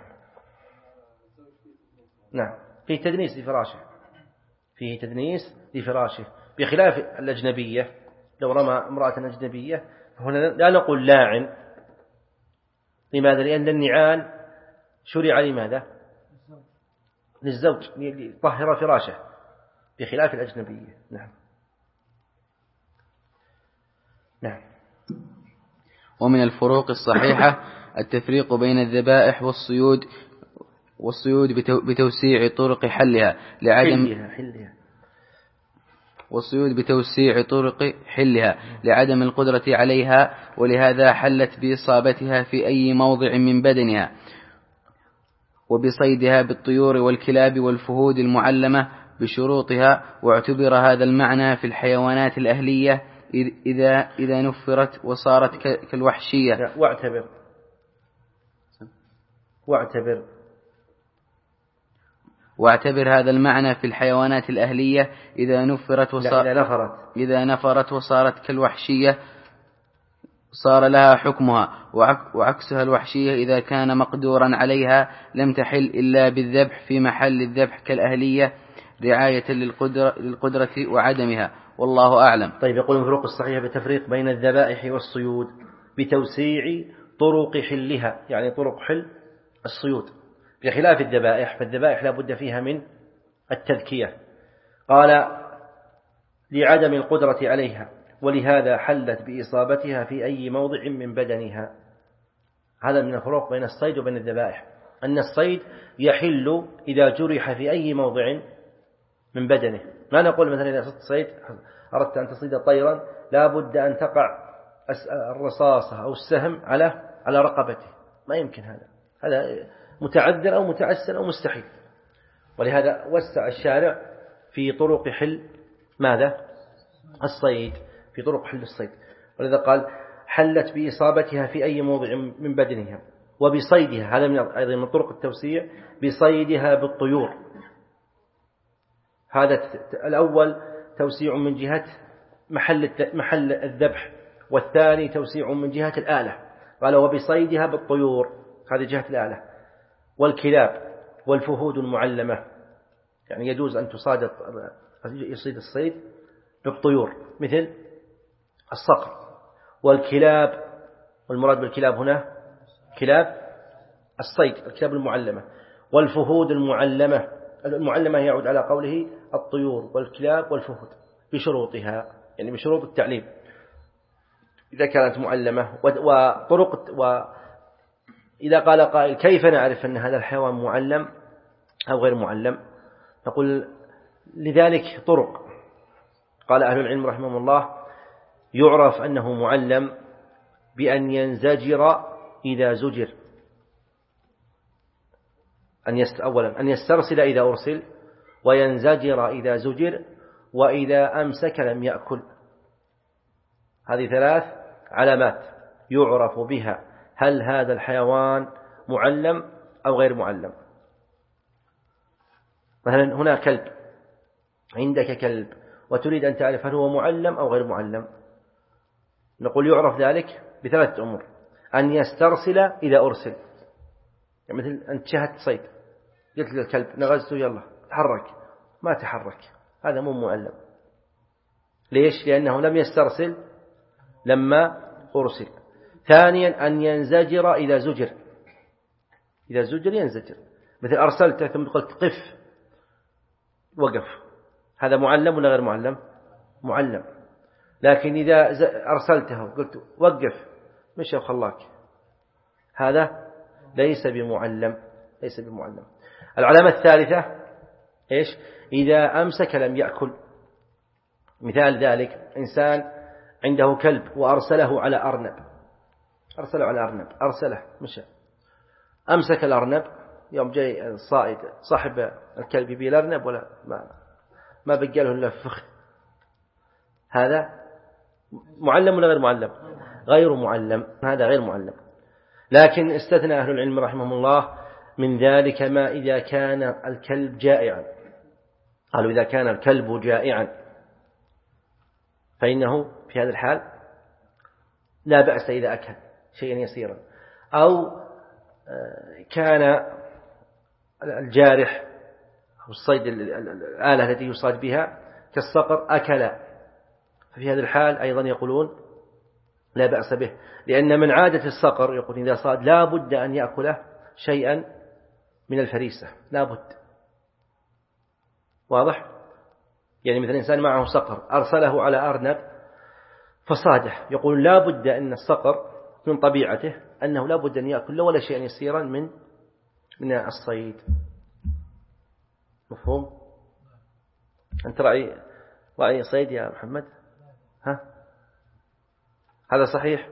نعم فيه تدنيس لفراشه، فيه تدنيس لفراشه بخلاف الأجنبية. لو رمى امرأة أجنبية هنا لا نقول لاعن. لماذا؟ لأن النعال شرع لماذا؟ للزوج ليطهر فراشه بخلاف الأجنبية. نعم نعم. ومن الفروق الصحيحة التفريق بين الذبائح والصيود والصيود بتوسيع طرق حلها لعدم حلها حلها والصيود بتوسيع طرق حلها لعدم القدرة عليها، ولهذا حلت بإصابتها في أي موضع من بدنها، وبصيدها بالطيور والكلاب والفهود المعلمة بشروطها. واعتبر هذا المعنى في الحيوانات الأهلية إذا إذا نفرت وصارت كالوحشية. واعتبر واعتبر واعتبر هذا المعنى في الحيوانات الأهلية إذا نفرت وصارت إذا نفرت إذا نفرت وصارت كالوحشية صار لها حكمها، وعكسها الوحشية إذا كان مقدورا عليها لم تحل إلا بالذبح في محل الذبح كالأهلية رعاية للقدرة, للقدرة وعدمها، والله أعلم. طيب، يقول الفروق الصحيحة بتفريق بين الذبائح والصيود بتوسيع طرق حلها، يعني طرق حل الصيود بخلاف الذبائح، فالذبائح لا بد فيها من التذكية. قال لعدم القدرة عليها، ولهذا حلت بإصابتها في أي موضع من بدنها. هذا من الفروق بين الصيد وبين الذبائح، أن الصيد يحل إذا جرح في أي موضع من بدنه. ما نقول مثلا إذا صدت صيد أردت أن تصيد طيرا لا بد أن تقع الرصاصة أو السهم على على رقبته، ما يمكن. هذا هذا متعذر أو متعسر أو مستحيل. ولهذا وسع الشارع في طرق حل ماذا؟ الصيد، في طرق حل الصيد. ولذا قال حلت بإصابتها في أي موضع من بدنها وبصيدها. هذا من أيضا من طرق التوسيع، بصيدها بالطيور. هذا الأول توسيع من جهة محل محل الذبح، والثاني توسيع من جهة الآلة. قال وبصيدها بالطيور، هذه جهة الآلة، والكلاب والفهود المعلمة، يعني يجوز أن تصاد يصيد الصيد بالطيور مثل الصقر والكلاب، والمراد بالكلاب هنا كلاب الصيد، الكلاب المعلمة، والفهود المعلمة. المعلمة يعود على قوله الطيور والكلاب والفهود بشروطها، يعني بشروط التعليم إذا كانت معلمة. وطرق، وإذا قال قائل كيف نعرف أن هذا الحيوان معلم أو غير معلم؟ نقول لذلك طرق. قال أهل العلم رحمهم الله: يعرف أنه معلم بأن ينزجر إذا زجر، أن يست أولا أن يسترسل إذا أرسل، وينزجر إذا زجر، وإذا أمسك لم يأكل. هذه ثلاث علامات يعرف بها هل هذا الحيوان معلم أو غير معلم. مثلا هنا كلب، عندك كلب وتريد أن تعرف هل هو معلم أو غير معلم، نقول يعرف ذلك بثلاثة أمور: أن يسترسل إذا أرسل، يعني مثل أنت شاهدت صيد قلت للكلب نغزته يلا تحرك، ما تحرك، هذا مو معلم. ليش؟ لأنه لم يسترسل لما أرسل. ثانيا أن ينزجر إذا زجر، إذا زجر ينزجر، مثل أرسلته ثم قلت قف وقف، هذا معلم ولا غير معلم؟ معلم. لكن إذا أرسلته وقلت وقف مشى وخلاك، هذا ليس بمعلم، ليس بمعلم. العلامة الثالثة إيش؟ إذا أمسك لم يأكل. مثال ذلك إنسان عنده كلب وأرسله على أرنب، أرسله على أرنب، أرسله مشى، أمسك الأرنب، يوم جاي الصائد صاحب الكلب يبي الأرنب ولا ما ما بقى له إلا فخ، هذا معلم ولا غير معلم؟ غير معلم، هذا غير معلم. لكن استثنى أهل العلم رحمهم الله من ذلك ما إذا كان الكلب جائعا. قالوا إذا كان الكلب جائعا فإنه في هذا الحال لا بأس إذا أكل شيئا يسيرا. أو كان الجارح أو الصيد الآلة التي يصاد بها كالصقر أكل، ففي هذا الحال أيضا يقولون لا بأس به، لأن من عادة الصقر يقول إذا صاد لا بد أن يأكله شيئا من الفريسة، لا بد. واضح؟ يعني مثل إنسان معه صقر أرسله على أرنب فصاده، يقول لا بد أن الصقر من طبيعته أنه لا بد أن يأكل ولا شيئا يسيرا من من الصيد. مفهوم؟ أنت رأي رأي صيد يا محمد؟ ها؟ هذا صحيح؟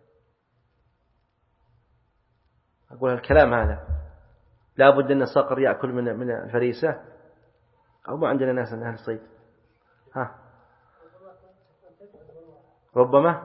أقول الكلام هذا لا بد أن الصقر يأكل من من الفريسة، أو ما عندنا ناس من أهل الصيد؟ ها؟ ربما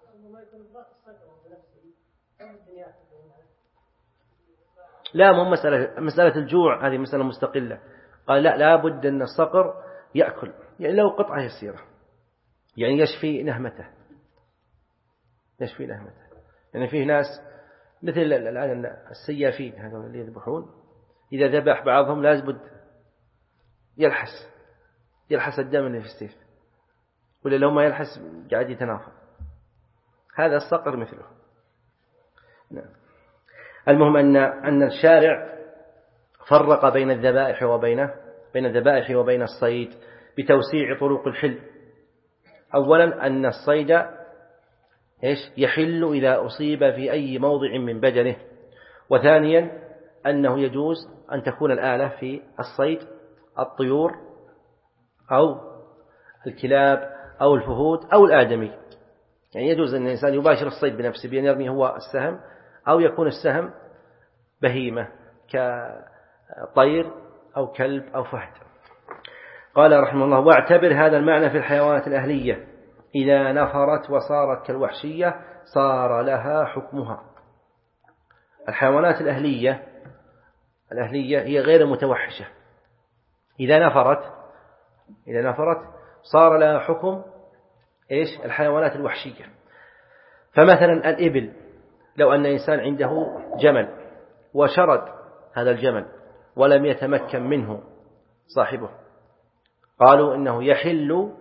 لا، مو مسألة مسألة الجوع، هذه مسألة مستقلة. قال لا، لا بد أن الصقر يأكل، يعني لو قطعة يسيرة، يعني يشفي نهمته، يشفي نهمته. يعني فيه ناس مثل الآن السيافين هذول اللي يذبحون، إذا ذبح بعضهم لازم يلحس يلحس الدم اللي في السيف، ولا لو ما يلحس قاعد يتنافر، هذا الصقر مثله. نعم. المهم أن أن الشارع فرق بين الذبائح وبين بين الذبائح وبين الصيد بتوسيع طرق الحل. أولا أن الصيد إيش يحل إذا أصيب في أي موضع من بدنه. وثانيا أنه يجوز أن تكون الآلة في الصيد الطيور أو الكلاب أو الفهود أو الآدمي، يعني يجوز أن الإنسان يباشر الصيد بنفسه بأن يرمي هو السهم، أو يكون السهم بهيمة كطير أو كلب أو فهد. قال رحمه الله: واعتبر هذا المعنى في الحيوانات الأهلية، إذا نفرت وصارت كالوحشية صار لها حكمها. الحيوانات الأهلية الأهلية هي غير المتوحشة، إذا نفرت إذا نفرت صار لها حكم إيش؟ الحيوانات الوحشية. فمثلا الإبل، لو أن إنسان عنده جمل وشرد هذا الجمل ولم يتمكن منه صاحبه، قالوا إنه يحل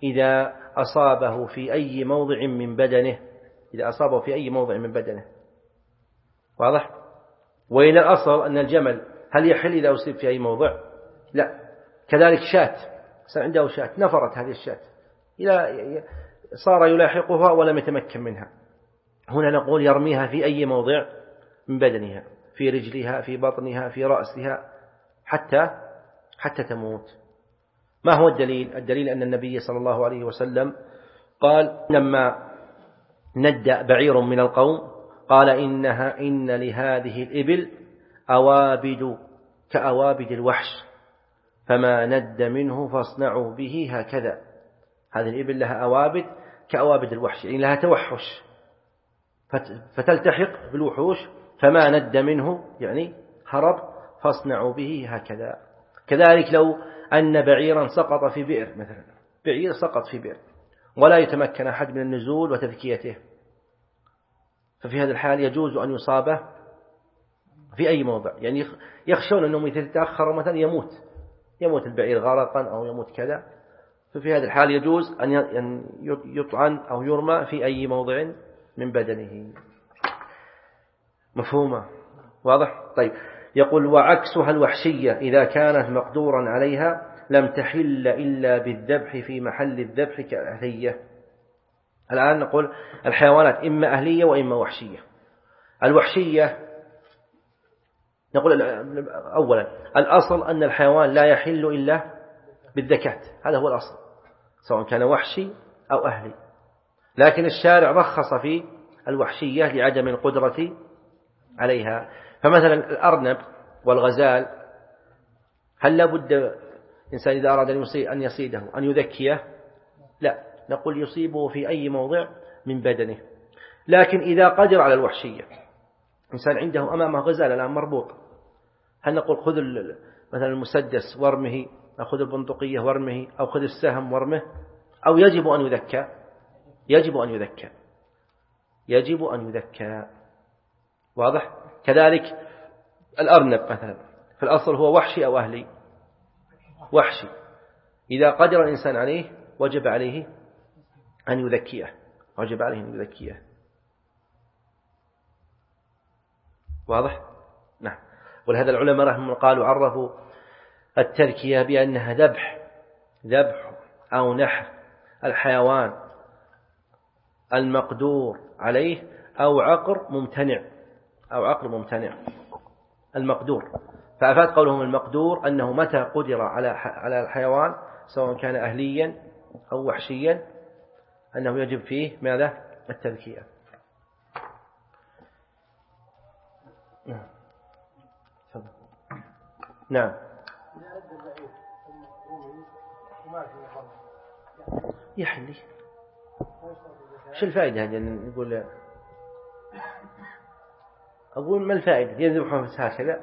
إذا أصابه في أي موضع من بدنه إذا أصابه في أي موضع من بدنه. واضح؟ وإن الأصل أن الجمل هل يحل إذا أصيب في أي موضع؟ لا. كذلك شاة، عنده شاة نفرت هذه الشاة إلى صار يلاحقها ولم يتمكن منها، هنا نقول يرميها في أي موضع من بدنها، في رجلها، في بطنها، في رأسها، حتى حتى تموت. ما هو الدليل؟ الدليل أن النبي صلى الله عليه وسلم قال لما ند بعير من القوم قال إنها إن لهذه الإبل أوابد كأوابد الوحش فما ند منه فاصنعوا به هكذا. هذه الإبل لها أوابد كأوابد الوحش، يعني لها توحش فتلتحق بالوحوش، فما ند منه يعني هرب، فاصنعوا به هكذا. كذلك لو أن بعيرا سقط في بئر مثلا، بعير سقط في بئر ولا يتمكن أحد من النزول وتذكيته، ففي هذا الحال يجوز أن يصاب في أي موضع، يعني يخشون أنه يتأخر مثلا يموت يموت البعير غرقا أو يموت كذا، ففي هذا الحال يجوز أن يطعن أو يرمى في أي موضع من بدنه. مفهومة؟ واضح؟ طيب، يقول وعكسها الوحشية إذا كانت مقدورا عليها لم تحل إلا بالذبح في محل الذبح كأهلية. الآن نقول الحيوانات إما أهلية وإما وحشية. الوحشية نقول أولا الأصل أن الحيوان لا يحل إلا بالذكاة، هذا هو الأصل سواء كان وحشي أو أهلي، لكن الشارع رخص في الوحشية لعدم القدرة عليها. فمثلا الأرنب والغزال هل لابد إنسان إذا أراد أن يصيده أن يذكيه؟ لا، نقول يصيبه في أي موضع من بدنه. لكن إذا قدر على الوحشية، إنسان عنده أمامه غزال الآن مربوط، هل نقول خذ مثلا المسدس وارمه، أو خذ البندقية وارمه، أو خذ السهم وارمه، أو يجب أن يذكى؟ يجب أن يذكى يجب أن يذكى. واضح؟ كذلك الأرنب مثلا في الأصل هو وحشي أو أهلي؟ وحشي. إذا قدر الإنسان عليه وجب عليه أن يذكيه وجب عليه أن يذكيه. واضح؟ نعم. ولهذا العلماء رحمهم الله قالوا عرفوا التذكية بأنها ذبح ذبح أو نحر الحيوان المقدور عليه أو عقر ممتنع أو عقر ممتنع المقدور. فأفاد قولهم المقدور أنه متى قدر على على الحيوان سواء كان أهليا أو وحشيا أنه يجب فيه ماذا؟ التذكية. نعم. يحلي. شو الفائدة هذه نقول؟ أقول ما الفائدة يذبحون في هكذا؟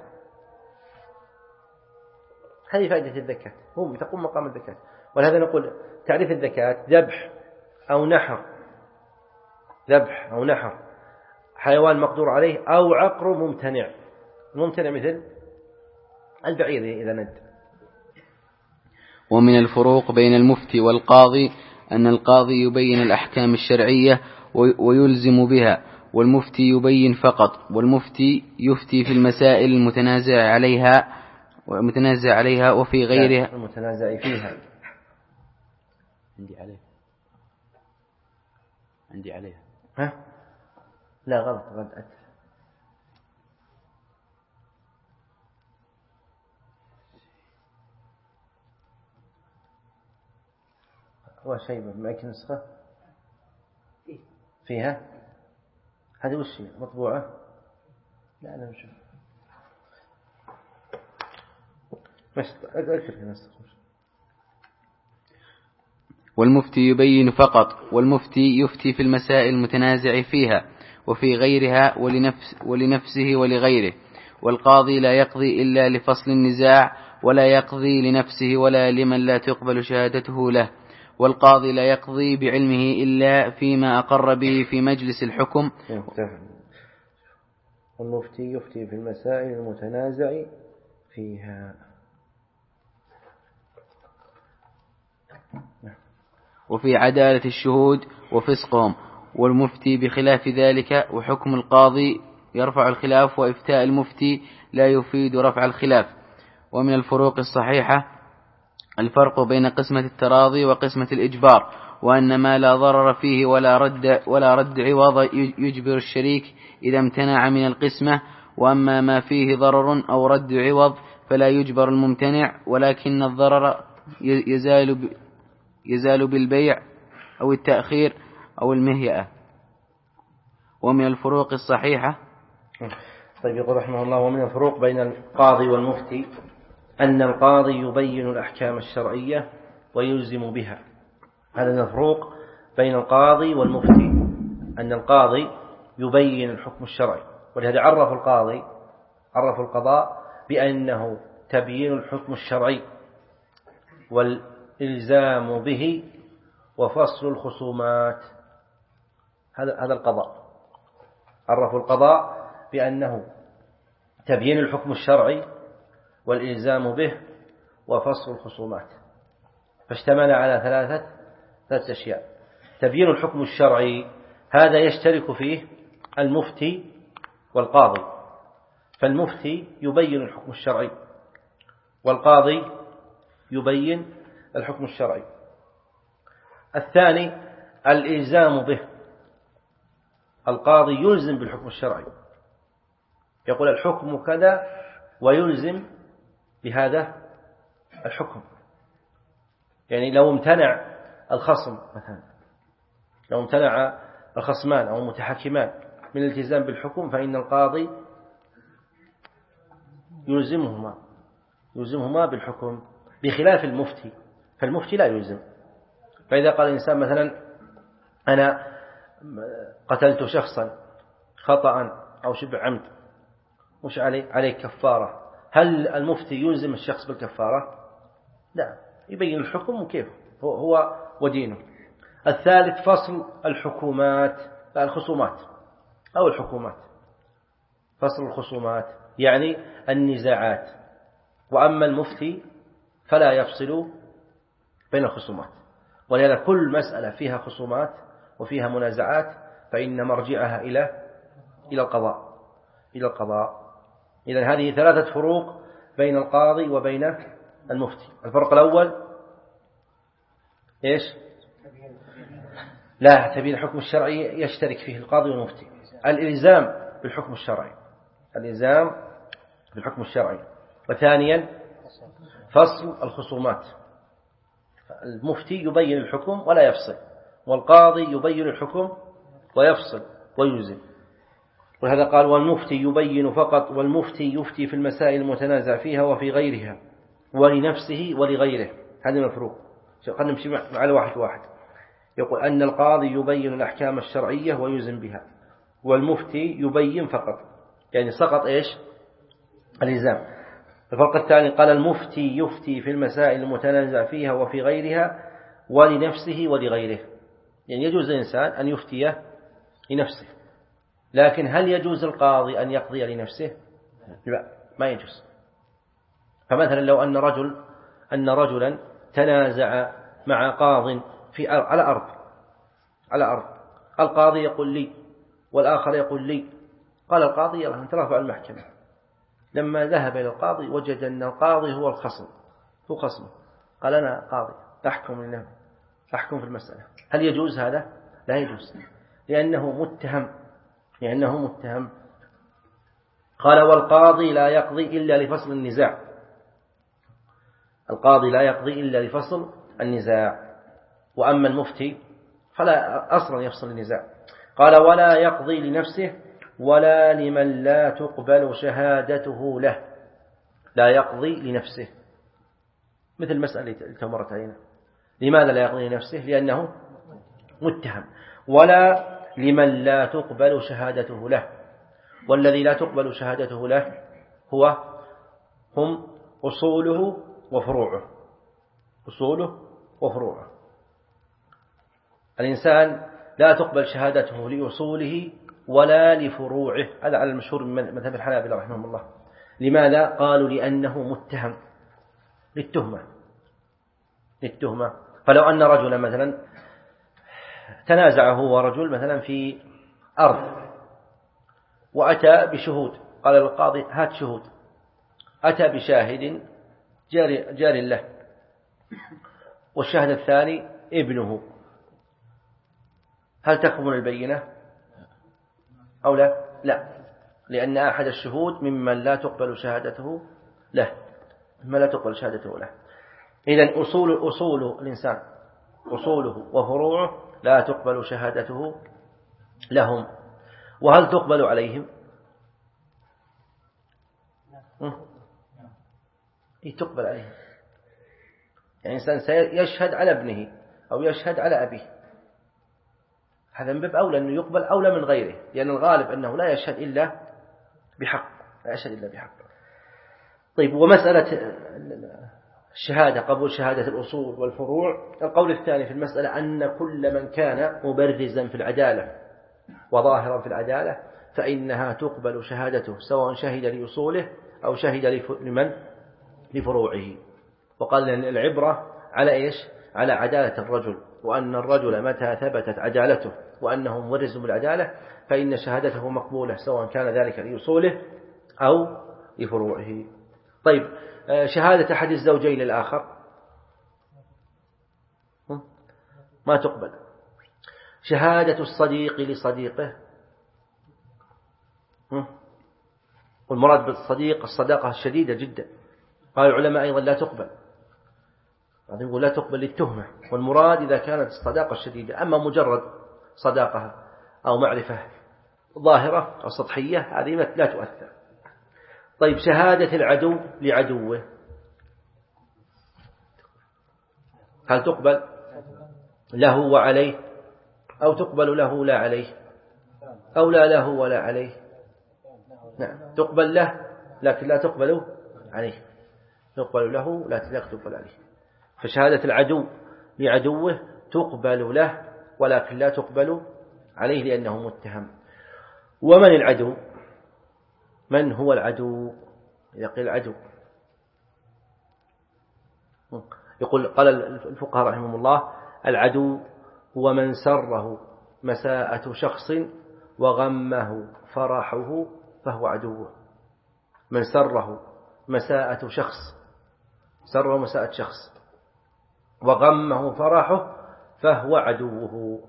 هذه فائدة الذكاة، هم تقوم مقام الذكاة. ولهذا نقول تعريف الذكاة ذبح أو نحر ذبح أو نحر حيوان مقدور عليه أو عقر ممتنع. ممتنع مثل البعير إذا ند. ومن الفروق بين المفتي والقاضي أن القاضي يبين الأحكام الشرعية ويلزم بها، والمفتي يبين فقط، والمفتي يفتي في المسائل المتنازع عليها ومتنازع عليها وفي غيرها المتنازع فيها. عندي عليها عندي عليها ها؟ لا غلط غلط. هو شيء معك نسخة فيها هذه وش مطبوعة؟ لا أنا نشوف مش أذكر نسخة. والمفتي يبين فقط، والمفتي يفتي في المسائل المتنازع فيها وفي غيرها ولنفس ولنفسه ولغيره، والقاضي لا يقضي إلا لفصل النزاع ولا يقضي لنفسه ولا لمن لا تقبل شهادته له، والقاضي لا يقضي بعلمه إلا فيما أقر به في مجلس الحكم. والمفتي يفتي في المسائل المتنازع فيها. وفي عدالة الشهود وفسقهم، والمفتي بخلاف ذلك، وحكم القاضي يرفع الخلاف، وإفتاء المفتي لا يفيد رفع الخلاف. ومن الفروق الصحيحة الفرق بين قسمة التراضي وقسمة الإجبار، وأن ما لا ضرر فيه ولا رد, ولا رد عوض يجبر الشريك إذا امتنع من القسمة، وأما ما فيه ضرر أو رد عوض فلا يجبر الممتنع، ولكن الضرر يزال, يزال بالبيع أو التأخير أو المهيئة. ومن الفروق الصحيحة طيب يقول رحمه الله: ومن الفروق بين القاضي والمفتي أن القاضي يبين الأحكام الشرعية ويلزم بها. هذا من الفروق بين القاضي والمفتي، أن القاضي يبين الحكم الشرعي، ولهذا عرف القاضي عرف القضاء بأنه تبيين الحكم الشرعي والإلزام به وفصل الخصومات. هذا هذا القضاء. عرفوا القضاء بأنه تبيين الحكم الشرعي والإلزام به وفصل الخصومات، فاشتمل على ثلاثة ثلاثة أشياء. تبيين الحكم الشرعي هذا يشترك فيه المفتي والقاضي، فالمفتي يبين الحكم الشرعي والقاضي يبين الحكم الشرعي. الثاني الإلزام به، القاضي يلزم بالحكم الشرعي، يقول الحكم كذا ويلزم بهذا الحكم. يعني لو امتنع الخصم مثلا، لو امتنع الخصمان أو المتحاكمان من الالتزام بالحكم فإن القاضي يلزمهما يلزمهما بالحكم، بخلاف المفتي، فالمفتي لا يلزم. فإذا قال الإنسان مثلا أنا قتلت شخصا خطأ أو شبه عمد، مش عليه عليه كفارة، هل المفتي يلزم الشخص بالكفارة؟ لا، يبين الحكم وكيف هو, هو ودينه. الثالث فصل الحكومات، لا الخصومات أو الحكومات، فصل الخصومات يعني النزاعات. وأما المفتي فلا يفصل بين الخصومات، ولهذا كل مسألة فيها خصومات وفيها منازعات فإن مرجعها إلى إلى القضاء إلى القضاء. إذن هذه ثلاثة فروق بين القاضي وبين المفتي. الفرق الأول إيش؟ لا، تبيين الحكم الشرعي يشترك فيه القاضي والمفتي. الإلزام بالحكم الشرعي، الإلزام بالحكم الشرعي. وثانيا فصل الخصومات، المفتي يبين الحكم ولا يفصل، والقاضي يبين الحكم ويفصل ويلزم. وهذا قال والمفتي يبين فقط، والمفتي يفتي في المسائل المتنازع فيها وفي غيرها ولنفسه ولغيره. هذا المفروق. خلينا نمشي على واحد واحد. يقول أن القاضي يبين الأحكام الشرعية ويلزم بها، والمفتي يبين فقط، يعني سقط إيش؟ الإلزام. الفرق الثاني قال المفتي يفتي في المسائل المتنازع فيها وفي غيرها ولنفسه ولغيره، يعني يجوز للإنسان أن يفتي لنفسه، لكن هل يجوز القاضي أن يقضي لنفسه؟ لا، ما يجوز. فمثلا لو أن رجل أن رجلا تنازع مع قاض في على أرض على أرض القاضي يقول لي والآخر يقول لي، قال القاضي يلا نترافع المحكمة. لما ذهب إلى القاضي وجد أن القاضي هو الخصم هو خصمه، قال أنا قاضي أحكم لله أحكم في المسألة. هل يجوز هذا؟ لا يجوز، لأنه متهم لأنه متهم. قال والقاضي لا يقضي إلا لفصل النزاع، القاضي لا يقضي إلا لفصل النزاع. وأما المفتي فلا أصلا يفصل النزاع. قال ولا يقضي لنفسه ولا لمن لا تقبل شهادته له، لا يقضي لنفسه، مثل المسألة التي تمرت علينا. لماذا لا يقضي لنفسه؟ لأنه متهم. ولا لمن لا تقبل شهادته له، والذي لا تقبل شهادته له هو هم أصوله وفروعه أصوله وفروعه. الإنسان لا تقبل شهادته لأصوله ولا لفروعه، هذا على المشهور من مذهب الحنابلة رحمهم الله. لماذا؟ قالوا لأنه متهم للتهمة للتهمة فلو أن رجلا مثلا تنازع هو ورجل مثلا في أرض وأتى بشهود، قال القاضي هات شهود، أتى بشاهد جار, جار له، والشاهد الثاني ابنه، هل تكمل البينة أو لا؟ لا، لأن أحد الشهود ممن لا تقبل شهادته له، مما لا تقبل شهادته له. إذن أصول أصول الإنسان أصوله وفروعه لا تقبل شهادته لهم. وهل تقبل عليهم؟ إيه تقبل عليهم، يعني إنسان سيشهد على ابنه أو يشهد على أبيه، هذا من باب أولى أنه يقبل أولى من غيره، لأن الغالب أنه لا يشهد إلا بحق، لا يشهد إلا بحق. طيب، ومسألة الشهادة، قبول شهادة الأصول والفروع، القول الثاني في المسألة أن كل من كان مبرزا في العدالة وظاهرا في العدالة فإنها تقبل شهادته، سواء شهد لأصوله أو شهد لمن لفروعه. وقال أن العبرة على إيش؟ على عدالة الرجل، وأن الرجل متى ثبتت عدالته وأنه مبرز بالعدالة فإن شهادته مقبولة، سواء كان ذلك لأصوله أو لفروعه. طيب، شهادة أحد الزوجين للآخر ما تقبل. شهادة الصديق لصديقه، والمراد بالصديق الصداقة الشديدة جدا، قال العلماء أيضا لا تقبل، يقول لا تقبل للتهمة، والمراد إذا كانت الصداقة الشديدة. أما مجرد صداقة أو معرفة ظاهرة أو سطحية هذه لا تؤثر. طيب، شهادة العدو لعدوه هل تقبل له وعليه، أو تقبل له لا عليه، أو لا له ولا عليه؟ نعم، تقبل له لكن لا تقبل عليه، تقبل له لا تقبل عليه. فشهادة العدو لعدوه تقبل له ولكن لا تقبل عليه لأنه متهم. ومن العدو؟ من هو العدو؟ إذا قيل العدو، يقول قال الفقهاء رحمهم الله: العدو هو من سره مساءة شخص وغمه فرحه فهو عدوه. من سره مساءة شخص، سره مساءة شخص وغمه فرحه فهو عدوه.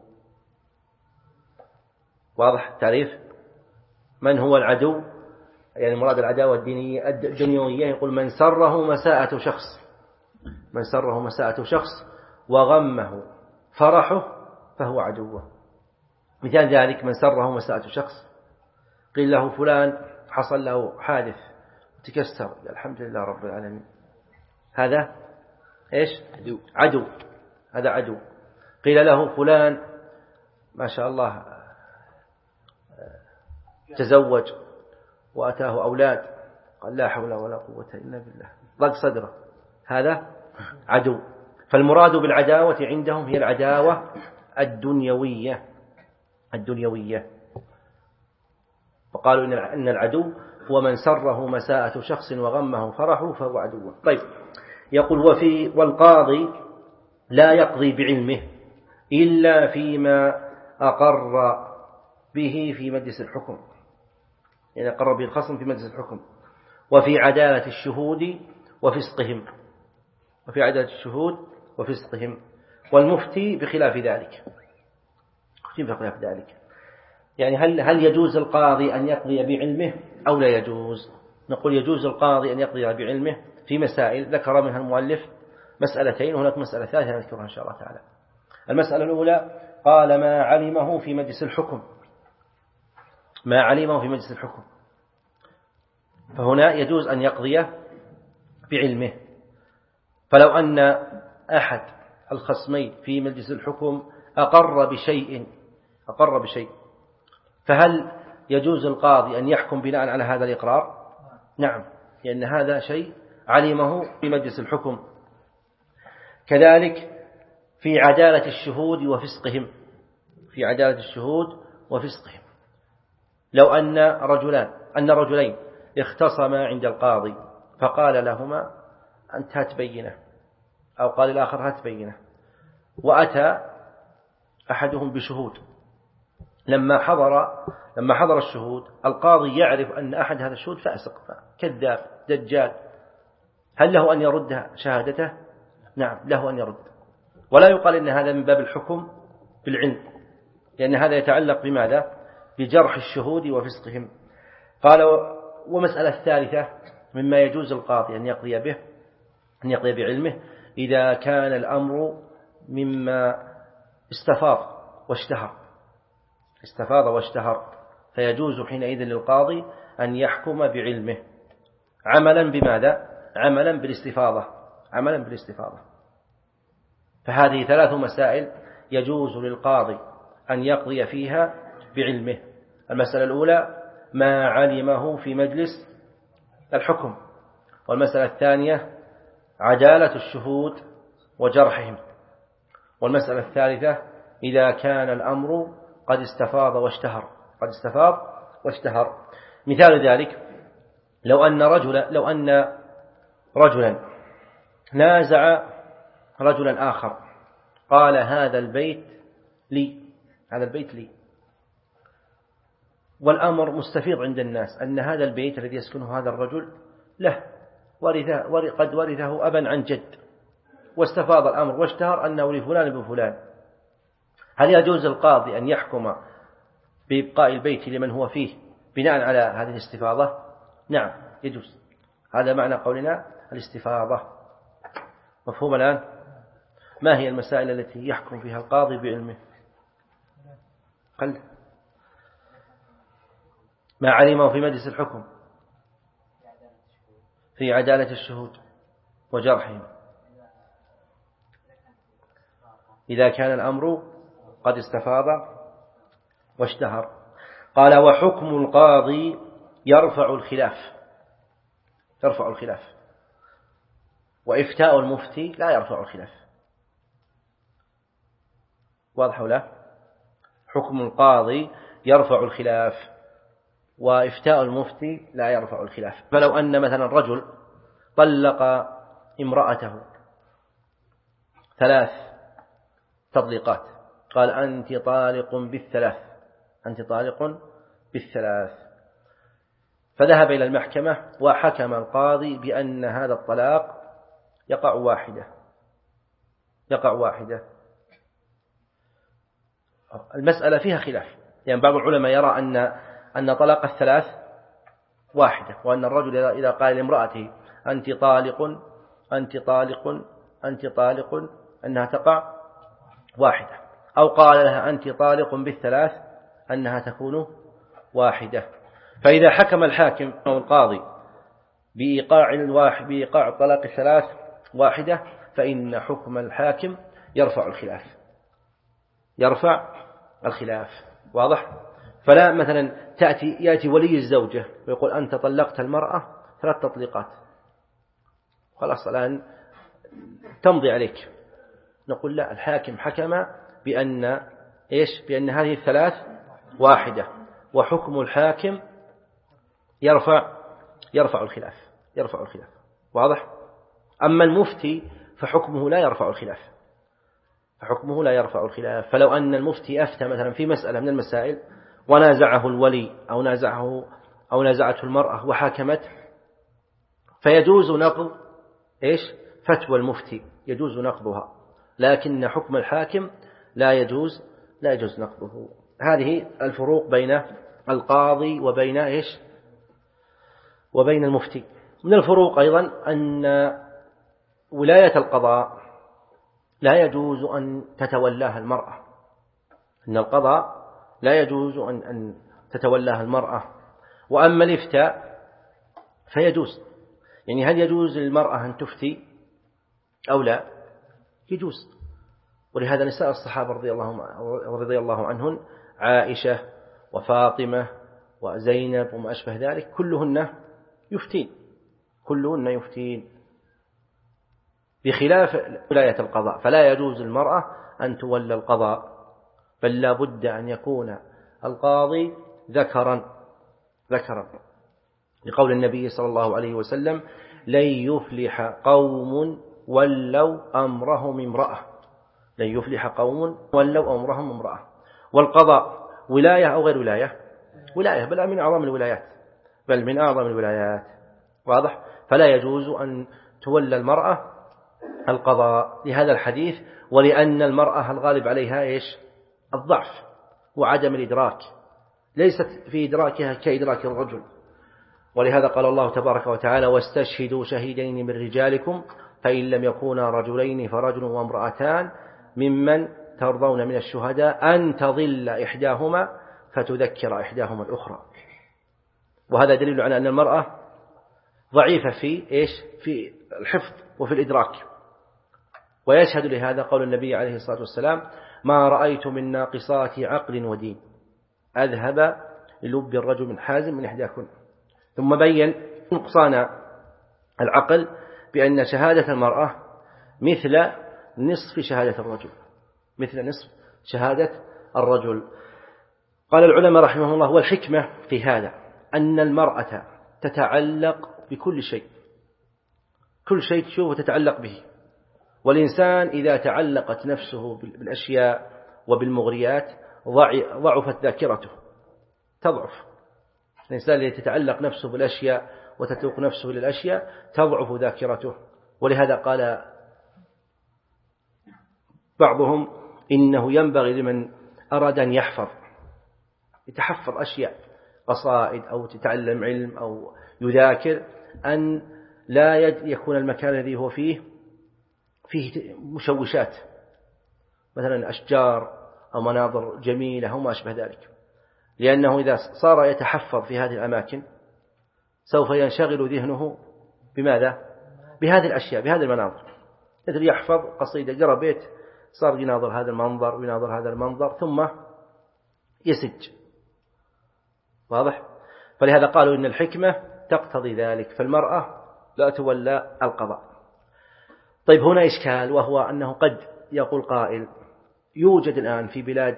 واضح التعريف؟ من هو العدو؟ يعني مراد العداوة الدينية الدنيوية، يقول من سره مساءة شخص، من سره مساءة شخص وغمه فرحه فهو عدوه. مثال ذلك: من سره مساءة شخص، قيل له فلان حصل له حادث تكسر، الحمد لله رب العالمين، هذا إيش؟ عدو. عدو، هذا عدو. قيل له فلان ما شاء الله تزوج وأتاه أولاد، قال لا حول ولا قوة إلا بالله، ضاق صدره، هذا عدو. فالمراد بالعداوة عندهم هي العداوة الدنيوية الدنيوية فقالوا إن العدو هو من سره مساءة شخص وغمه فرحه فهو عدو. طيب، يقول: وفي والقاضي لا يقضي بعلمه إلا فيما أقر به في مجلس الحكم، يعني أقر به الخصم في مجلس الحكم، وفي عدالة الشهود وفسقهم، وفي عدالة الشهود وفسقهم، والمفتي بخلاف ذلك، بخلاف ذلك. يعني هل هل يجوز القاضي أن يقضي بعلمه أو لا يجوز؟ نقول يجوز القاضي أن يقضي بعلمه في مسائل ذكر منها المؤلف مسألتين، وهناك مسألة ثالثة نذكرها إن شاء الله تعالى. المسألة الأولى: قال ما علمه في مجلس الحكم، ما علمه في مجلس الحكم، فهنا يجوز أن يقضي بعلمه. فلو أن أحد الخصمين في مجلس الحكم أقر بشيء أقر بشيء فهل يجوز القاضي أن يحكم بناء على هذا الإقرار؟ نعم، لأن هذا شيء علمه في مجلس الحكم. كذلك في عدالة الشهود وفسقهم، في عدالة الشهود وفسقهم، لو أن رجلان أن رجلين اختصما عند القاضي فقال لهما: أنت هات بينة، أو قال الآخر هات بينة، وأتى أحدهم بشهود، لما حضر لما حضر الشهود القاضي يعرف أن أحد هذا الشهود فاسق كذاب دجال، هل له أن يرد شهادته؟ نعم له أن يرد، ولا يقال إن هذا من باب الحكم بالعلم، لأن هذا يتعلق بماذا؟ بجرح الشهود وفسقهم. قال ومسألة الثالثة مما يجوز القاضي أن يقضي به أن يقضي بعلمه إذا كان الأمر مما استفاض واشتهر استفاض واشتهر فيجوز حينئذ للقاضي أن يحكم بعلمه عملا بماذا؟ عملا بالاستفاضة عملا بالاستفاضة فهذه ثلاث مسائل يجوز للقاضي أن يقضي فيها بعلمه. المسألة الأولى ما علمه في مجلس الحكم، والمسألة الثانية عدالة الشهود وجرحهم، والمسألة الثالثة إذا كان الأمر قد استفاض واشتهر قد استفاض واشتهر مثال ذلك لو أن رجلا لو أن رجلا نازع رجلا آخر قال هذا البيت لي هذا البيت لي والأمر مستفيض عند الناس أن هذا البيت الذي يسكنه هذا الرجل له ورثه قد ورثه أبا عن جد، واستفاض الأمر واشتهر أنه لفلان بفلان، هل يجوز القاضي أن يحكم بإبقاء البيت لمن هو فيه بناء على هذه الاستفاضة؟ نعم يجوز، هذا معنى قولنا الاستفاضة. مفهوم الآن؟ ما هي المسائل التي يحكم فيها القاضي بعلمه؟ قل ما علمه في مجلس الحكم في عدالة الشهود وجرحهم إذا كان الأمر قد استفاض واشتهر. قال وحكم القاضي يرفع الخلاف يرفع الخلاف وإفتاء المفتي لا يرفع الخلاف. واضح ولا؟ حكم القاضي يرفع الخلاف وإفتاء المفتي لا يرفع الخلاف. فلو أن مثلا رجل طلق امرأته ثلاث تطليقات قال أنت طالق بالثلاث أنت طالق بالثلاث فذهب إلى المحكمة وحكم القاضي بأن هذا الطلاق يقع واحدة يقع واحدة المسألة فيها خلاف، يعني بعض العلماء يرى أن أن طلاق الثلاث واحدة، وأن الرجل إذا قال لامرأته أنت طالق أنت طالق أنت طالق أنها تقع واحدة، أو قال لها أنت طالق بالثلاث أنها تكون واحدة. فإذا حكم الحاكم أو القاضي بإيقاع الواحد بإيقاع الطلاق الثلاث واحدة فإن حكم الحاكم يرفع الخلاف يرفع الخلاف. واضح؟ فلا مثلا تأتي يأتي ولي الزوجة ويقول أنت طلقت المرأة ثلاث تطليقات خلاص الآن تمضي عليك، نقول لا، الحاكم حكم بأن إيش بأن هذه الثلاث واحدة وحكم الحاكم يرفع يرفع الخلاف يرفع الخلاف. واضح؟ أما المفتي فحكمه لا يرفع الخلاف فحكمه لا يرفع الخلاف. فلو أن المفتي أفتى مثلا في مسألة من المسائل ونازعه الولي أو نازعه أو نازعته المرأة وحاكمت فيجوز نقض إيش فتوى المفتي يجوز نقضها، لكن حكم الحاكم لا يجوز لا يجوز نقضه. هذه الفروق بين القاضي وبين إيش وبين المفتي. من الفروق أيضا أن ولاية القضاء لا يجوز أن تتولاها المرأة، أن القضاء لا يجوز أن أن تتولاها المرأة. وأما الإفتاء فيجوز، يعني هل يجوز للمرأة أن تفتي أو لا؟ يجوز. ولهذا نساء الصحابة رضي الله رضي الله عنهن عائشة وفاطمة وزينب وما أشبه ذلك كلهن يفتين كلهن يفتين بخلاف ولاية القضاء، فلا يجوز للمرأة أن تولى القضاء، بل لا بد أن يكون القاضي ذكرا ذكرا لقول النبي صلى الله عليه وسلم لن يفلح قوم ولوا أمرهم امرأة لن يفلح قوم ولوا أمرهم امرأة. والقضاء ولاية أو غير ولاية؟ ولاية، بل من أعظم الولايات، بل من أعظم الولايات. واضح؟ فلا يجوز أن تولى المرأة القضاء لهذا الحديث، ولأن المرأة الغالب عليها إيش؟ الضعف وعدم الإدراك، ليست في إدراكها كإدراك الرجل. ولهذا قال الله تبارك وتعالى: واستشهدوا شهيدين من رجالكم فإن لم يكونا رجلين فرجل وامرأتان ممن ترضون من الشهداء أن تضل إحداهما فتذكر إحداهما الأخرى. وهذا دليل على أن المرأة ضعيفة في إيش؟ في الحفظ وفي الإدراك. ويشهد لهذا قول النبي عليه الصلاة والسلام: ما رأيت من ناقصات عقل ودين أذهب للب الرجل من حازم من إحداكن. ثم بين نقصان العقل بأن شهادة المرأة مثل نصف شهادة الرجل، مثل نصف شهادة الرجل. قال العلماء رحمه الله: والحكمة في هذا أن المرأة تتعلق بكل شيء، كل شيء تشوفه تتعلق به. والإنسان إذا تعلقت نفسه بالأشياء وبالمغريات ضعفت ذاكرته، تضعف. الإنسان الذي تتعلق نفسه بالأشياء وتتوق نفسه للأشياء تضعف ذاكرته. ولهذا قال بعضهم: إنه ينبغي لمن أراد أن يحفظ يتحفظ أشياء، قصائد أو تتعلم علم أو يذاكر، أن لا يكون المكان الذي هو فيه فيه مشوشات، مثلا أشجار أو مناظر جميلة أو ما أشبه ذلك، لأنه إذا صار يتحفظ في هذه الأماكن سوف ينشغل ذهنه بماذا؟ بهذه الأشياء، بهذه المناظر. مثل يحفظ قصيدة، قرأ بيت، صار يناظر هذا المنظر ويناظر هذا المنظر ثم يسج. واضح؟ فلهذا قالوا إن الحكمة تقتضي ذلك، فالمرأة لا تولى القضاء. طيب هنا إشكال، وهو أنه قد يقول قائل: يوجد الآن في بلاد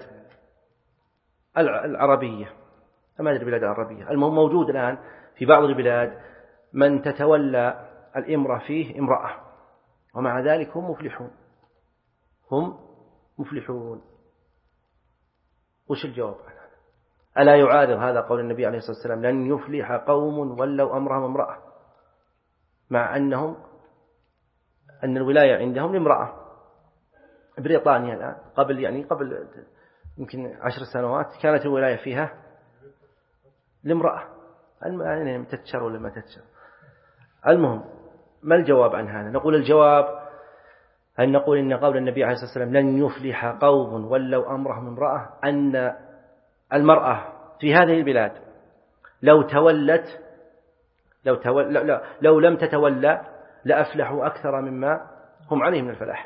العربية، ما أدري البلاد العربية، المهم موجود الآن في بعض البلاد من تتولى الإمرة فيه امرأة، ومع ذلك هم مفلحون، هم مفلحون. وش الجواب عن هذا؟ ألا يعارض هذا قول النبي عليه الصلاة والسلام: لن يفلح قوم ولوا أمرهم امرأة، مع أنهم أن الولاية عندهم لامرأة. بريطانيا الآن قبل يعني قبل يمكن عشر سنوات كانت الولاية فيها لامرأة، يعني تتشر ولا ما تتشر. المهم، ما الجواب عن هذا؟ نقول الجواب أن نقول إن قول النبي عليه الصلاة والسلام: لن يفلح قوم ولوا أمرهم امرأة، أن المرأة في هذه البلاد لو تولت لو, تول لا لا لو لم تتولى لأفلحوا أكثر مما هم عليه من الفلاح،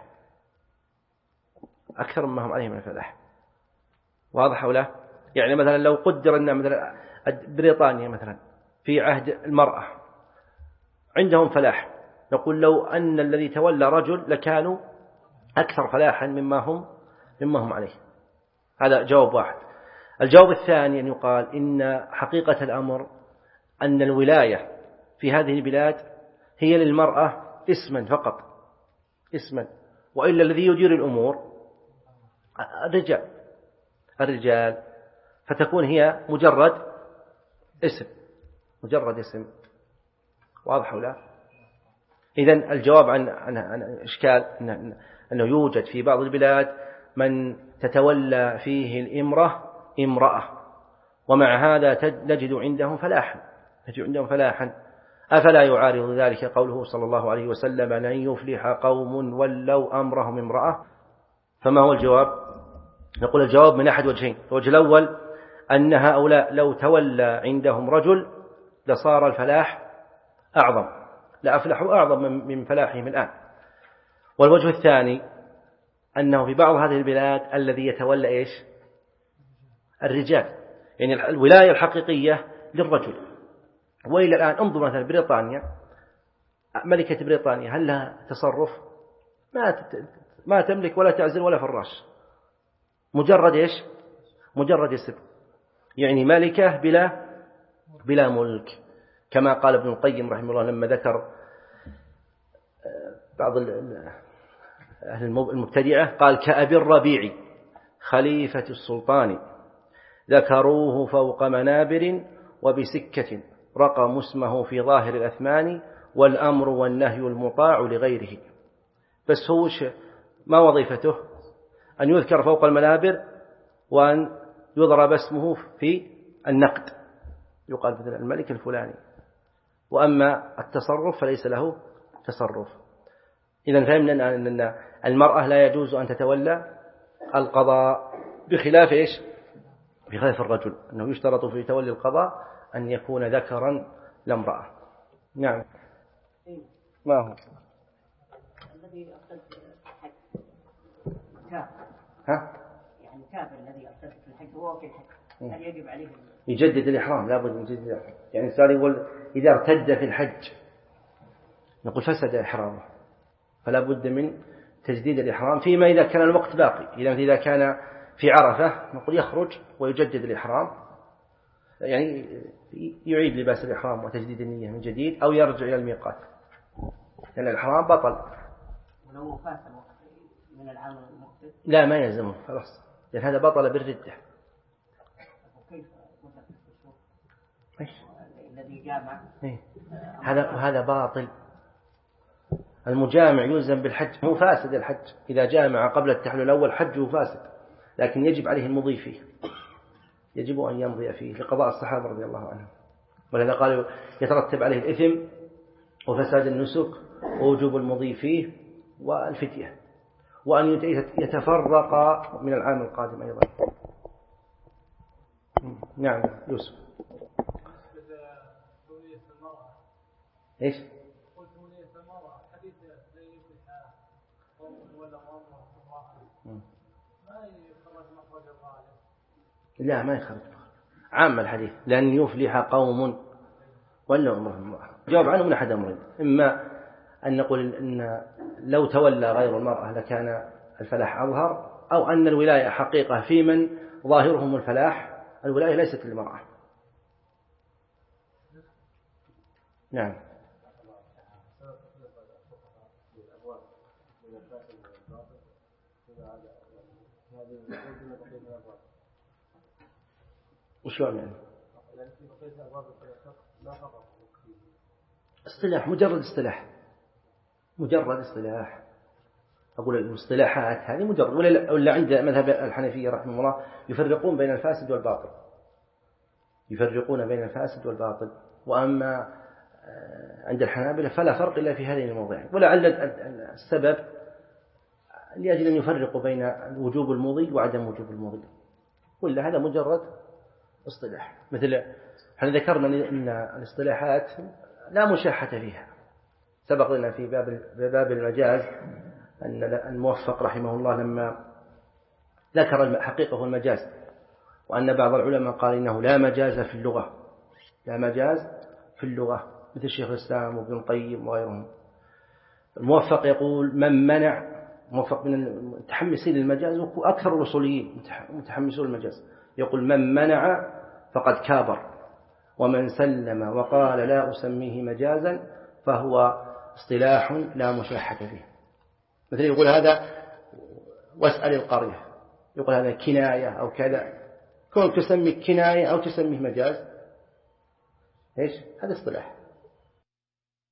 أكثر مما هم عليه من الفلاح. واضح ولا؟ يعني مثلا لو قدر أن مثلا بريطانيا مثلا في عهد المرأة عندهم فلاح، نقول لو أن الذي تولى رجل لكانوا أكثر فلاحا مما هم مما هم عليه. هذا جواب واحد. الجواب الثاني أن يقال إن حقيقة الأمر أن الولاية في هذه البلاد هي للمرأة اسما فقط، اسما، وإلا الذي يدير الأمور الرجال الرجال فتكون هي مجرد اسم، مجرد اسم. واضح ولا؟ إذن الجواب عن عن, عن إشكال إن أنه يوجد في بعض البلاد من تتولى فيه الإمرة امرأة، ومع هذا نجد عندهم فلاحا نجد عندهم فلاحا أفلا يعارض ذلك قوله صلى الله عليه وسلم: لن يفلح قوم ولوا أمرهم امرأة؟ فما هو الجواب؟ نقول الجواب من أحد وجهين. الوجه الأول أن هؤلاء لو تولى عندهم رجل لصار الفلاح أعظم، لأفلحوا أعظم من فلاحهم الآن. والوجه الثاني أنه في بعض هذه البلاد الذي يتولى إيش؟ الرجال، يعني الولاية الحقيقية للرجل. وإلى الآن انظر مثلا بريطانيا، ملكة بريطانيا هل لها تصرف؟ ما ما تملك ولا تعزل ولا فراش، مجرد إيش؟ مجرد اسم، يعني ملكة بلا بلا ملك، كما قال ابن القيم رحمه الله لما ذكر بعض أهل المبتدعة قال كأبي الربيع خليفة السلطان ذكروه فوق منابر وبسكة رقم اسمه في ظاهر الأثمان والأمر والنهي المطاع لغيره. بس هو ما وظيفته؟ أن يذكر فوق المنابر وأن يضرب اسمه في النقد، يقال مثل الملك الفلاني. وأما التصرف فليس له تصرف. إذن فهمنا أن المرأة لا يجوز أن تتولى القضاء، بخلاف إيش؟ بخلاف الرجل، أنه يشترط في تولي القضاء أن يكون ذكرا لا امرأة. نعم. ما هو؟ الذي يرتد في الحج كافر. ها؟ يعني كافر الذي يرتد في الحج وهو في الحج، هل يجب عليه يجدد الإحرام؟ لا بد من يجدد الإحرام. يعني السؤال يقول إذا ارتد في الحج نقول فسد إحرامه، فلا بد من تجديد الإحرام فيما إذا كان الوقت باقي. إذا إذا كان في عرفة نقول يخرج ويجدد الإحرام، يعني يعيد لباس الإحرام وتجديد النية من جديد، أو يرجع إلى الميقات، لأن الإحرام بطل. ولو فات من العام المقبل لا ما يلزمه خلاص، لأن هذا بطل بالردة. وكيف الذي جامع إيه؟ هذا وهذا باطل. المجامع يلزم بالحج، مو فاسد الحج. إذا جامع قبل التحلل الأول حجه فاسد، لكن يجب عليه المضي فيه، يجب أن يمضي فيه لقضاء الصحابة رضي الله عنهم. ولهذا قالوا يترتب عليه الإثم وفساد النسك ووجوب المضي فيه والفتية، وأن يتفرق من العام القادم أيضا. نعم يوسف. إيش؟ لا ما يخرج عام الحديث، لأن يفلح قوم ولا أمرهم. جواب عنه من أحد أمرين: إما أن نقول إن لو تولى غير المرأة لكان الفلاح أظهر، أو أن الولاية حقيقة في من ظاهرهم الفلاح، الولاية ليست للمرأة. نعم. وشلون يعني؟ اصطلاح، مجرد اصطلاح، مجرد اصطلاح. أقول الاصطلاحات هذه مجرد، ولا ولا عند مذهب الحنفية رحمه الله يفرقون بين الفاسد والباطل، يفرقون بين الفاسد والباطل. وأما عند الحنابلة فلا فرق إلا في هذه المواضيع. ولعل السبب لأجل أن يفرقوا بين وجوب المضي وعدم وجوب المضي، ولا هذا مجرد اصطلاح. مثل احنا ذكرنا أن الاصطلاحات لا مشاحة فيها. سبق لنا في باب باب المجاز أن الموفق رحمه الله لما ذكر حقيقة المجاز، وأن بعض العلماء قال إنه لا مجاز في اللغة، لا مجاز في اللغة، مثل شيخ الإسلام وابن القيم وغيرهم. الموفق يقول من منع، موفق من المتحمسين للمجاز وأكثر الأصوليين متحمسون للمجاز، يقول من منع فقد كابر، ومن سلم وقال لا أسميه مجازا فهو اصطلاح لا مشاحة فيه. مثل يقول هذا واسأل القرية، يقول هذا كناية أو كذا، كون تسمي كناية أو تسميه مجاز، إيش هذا اصطلاح.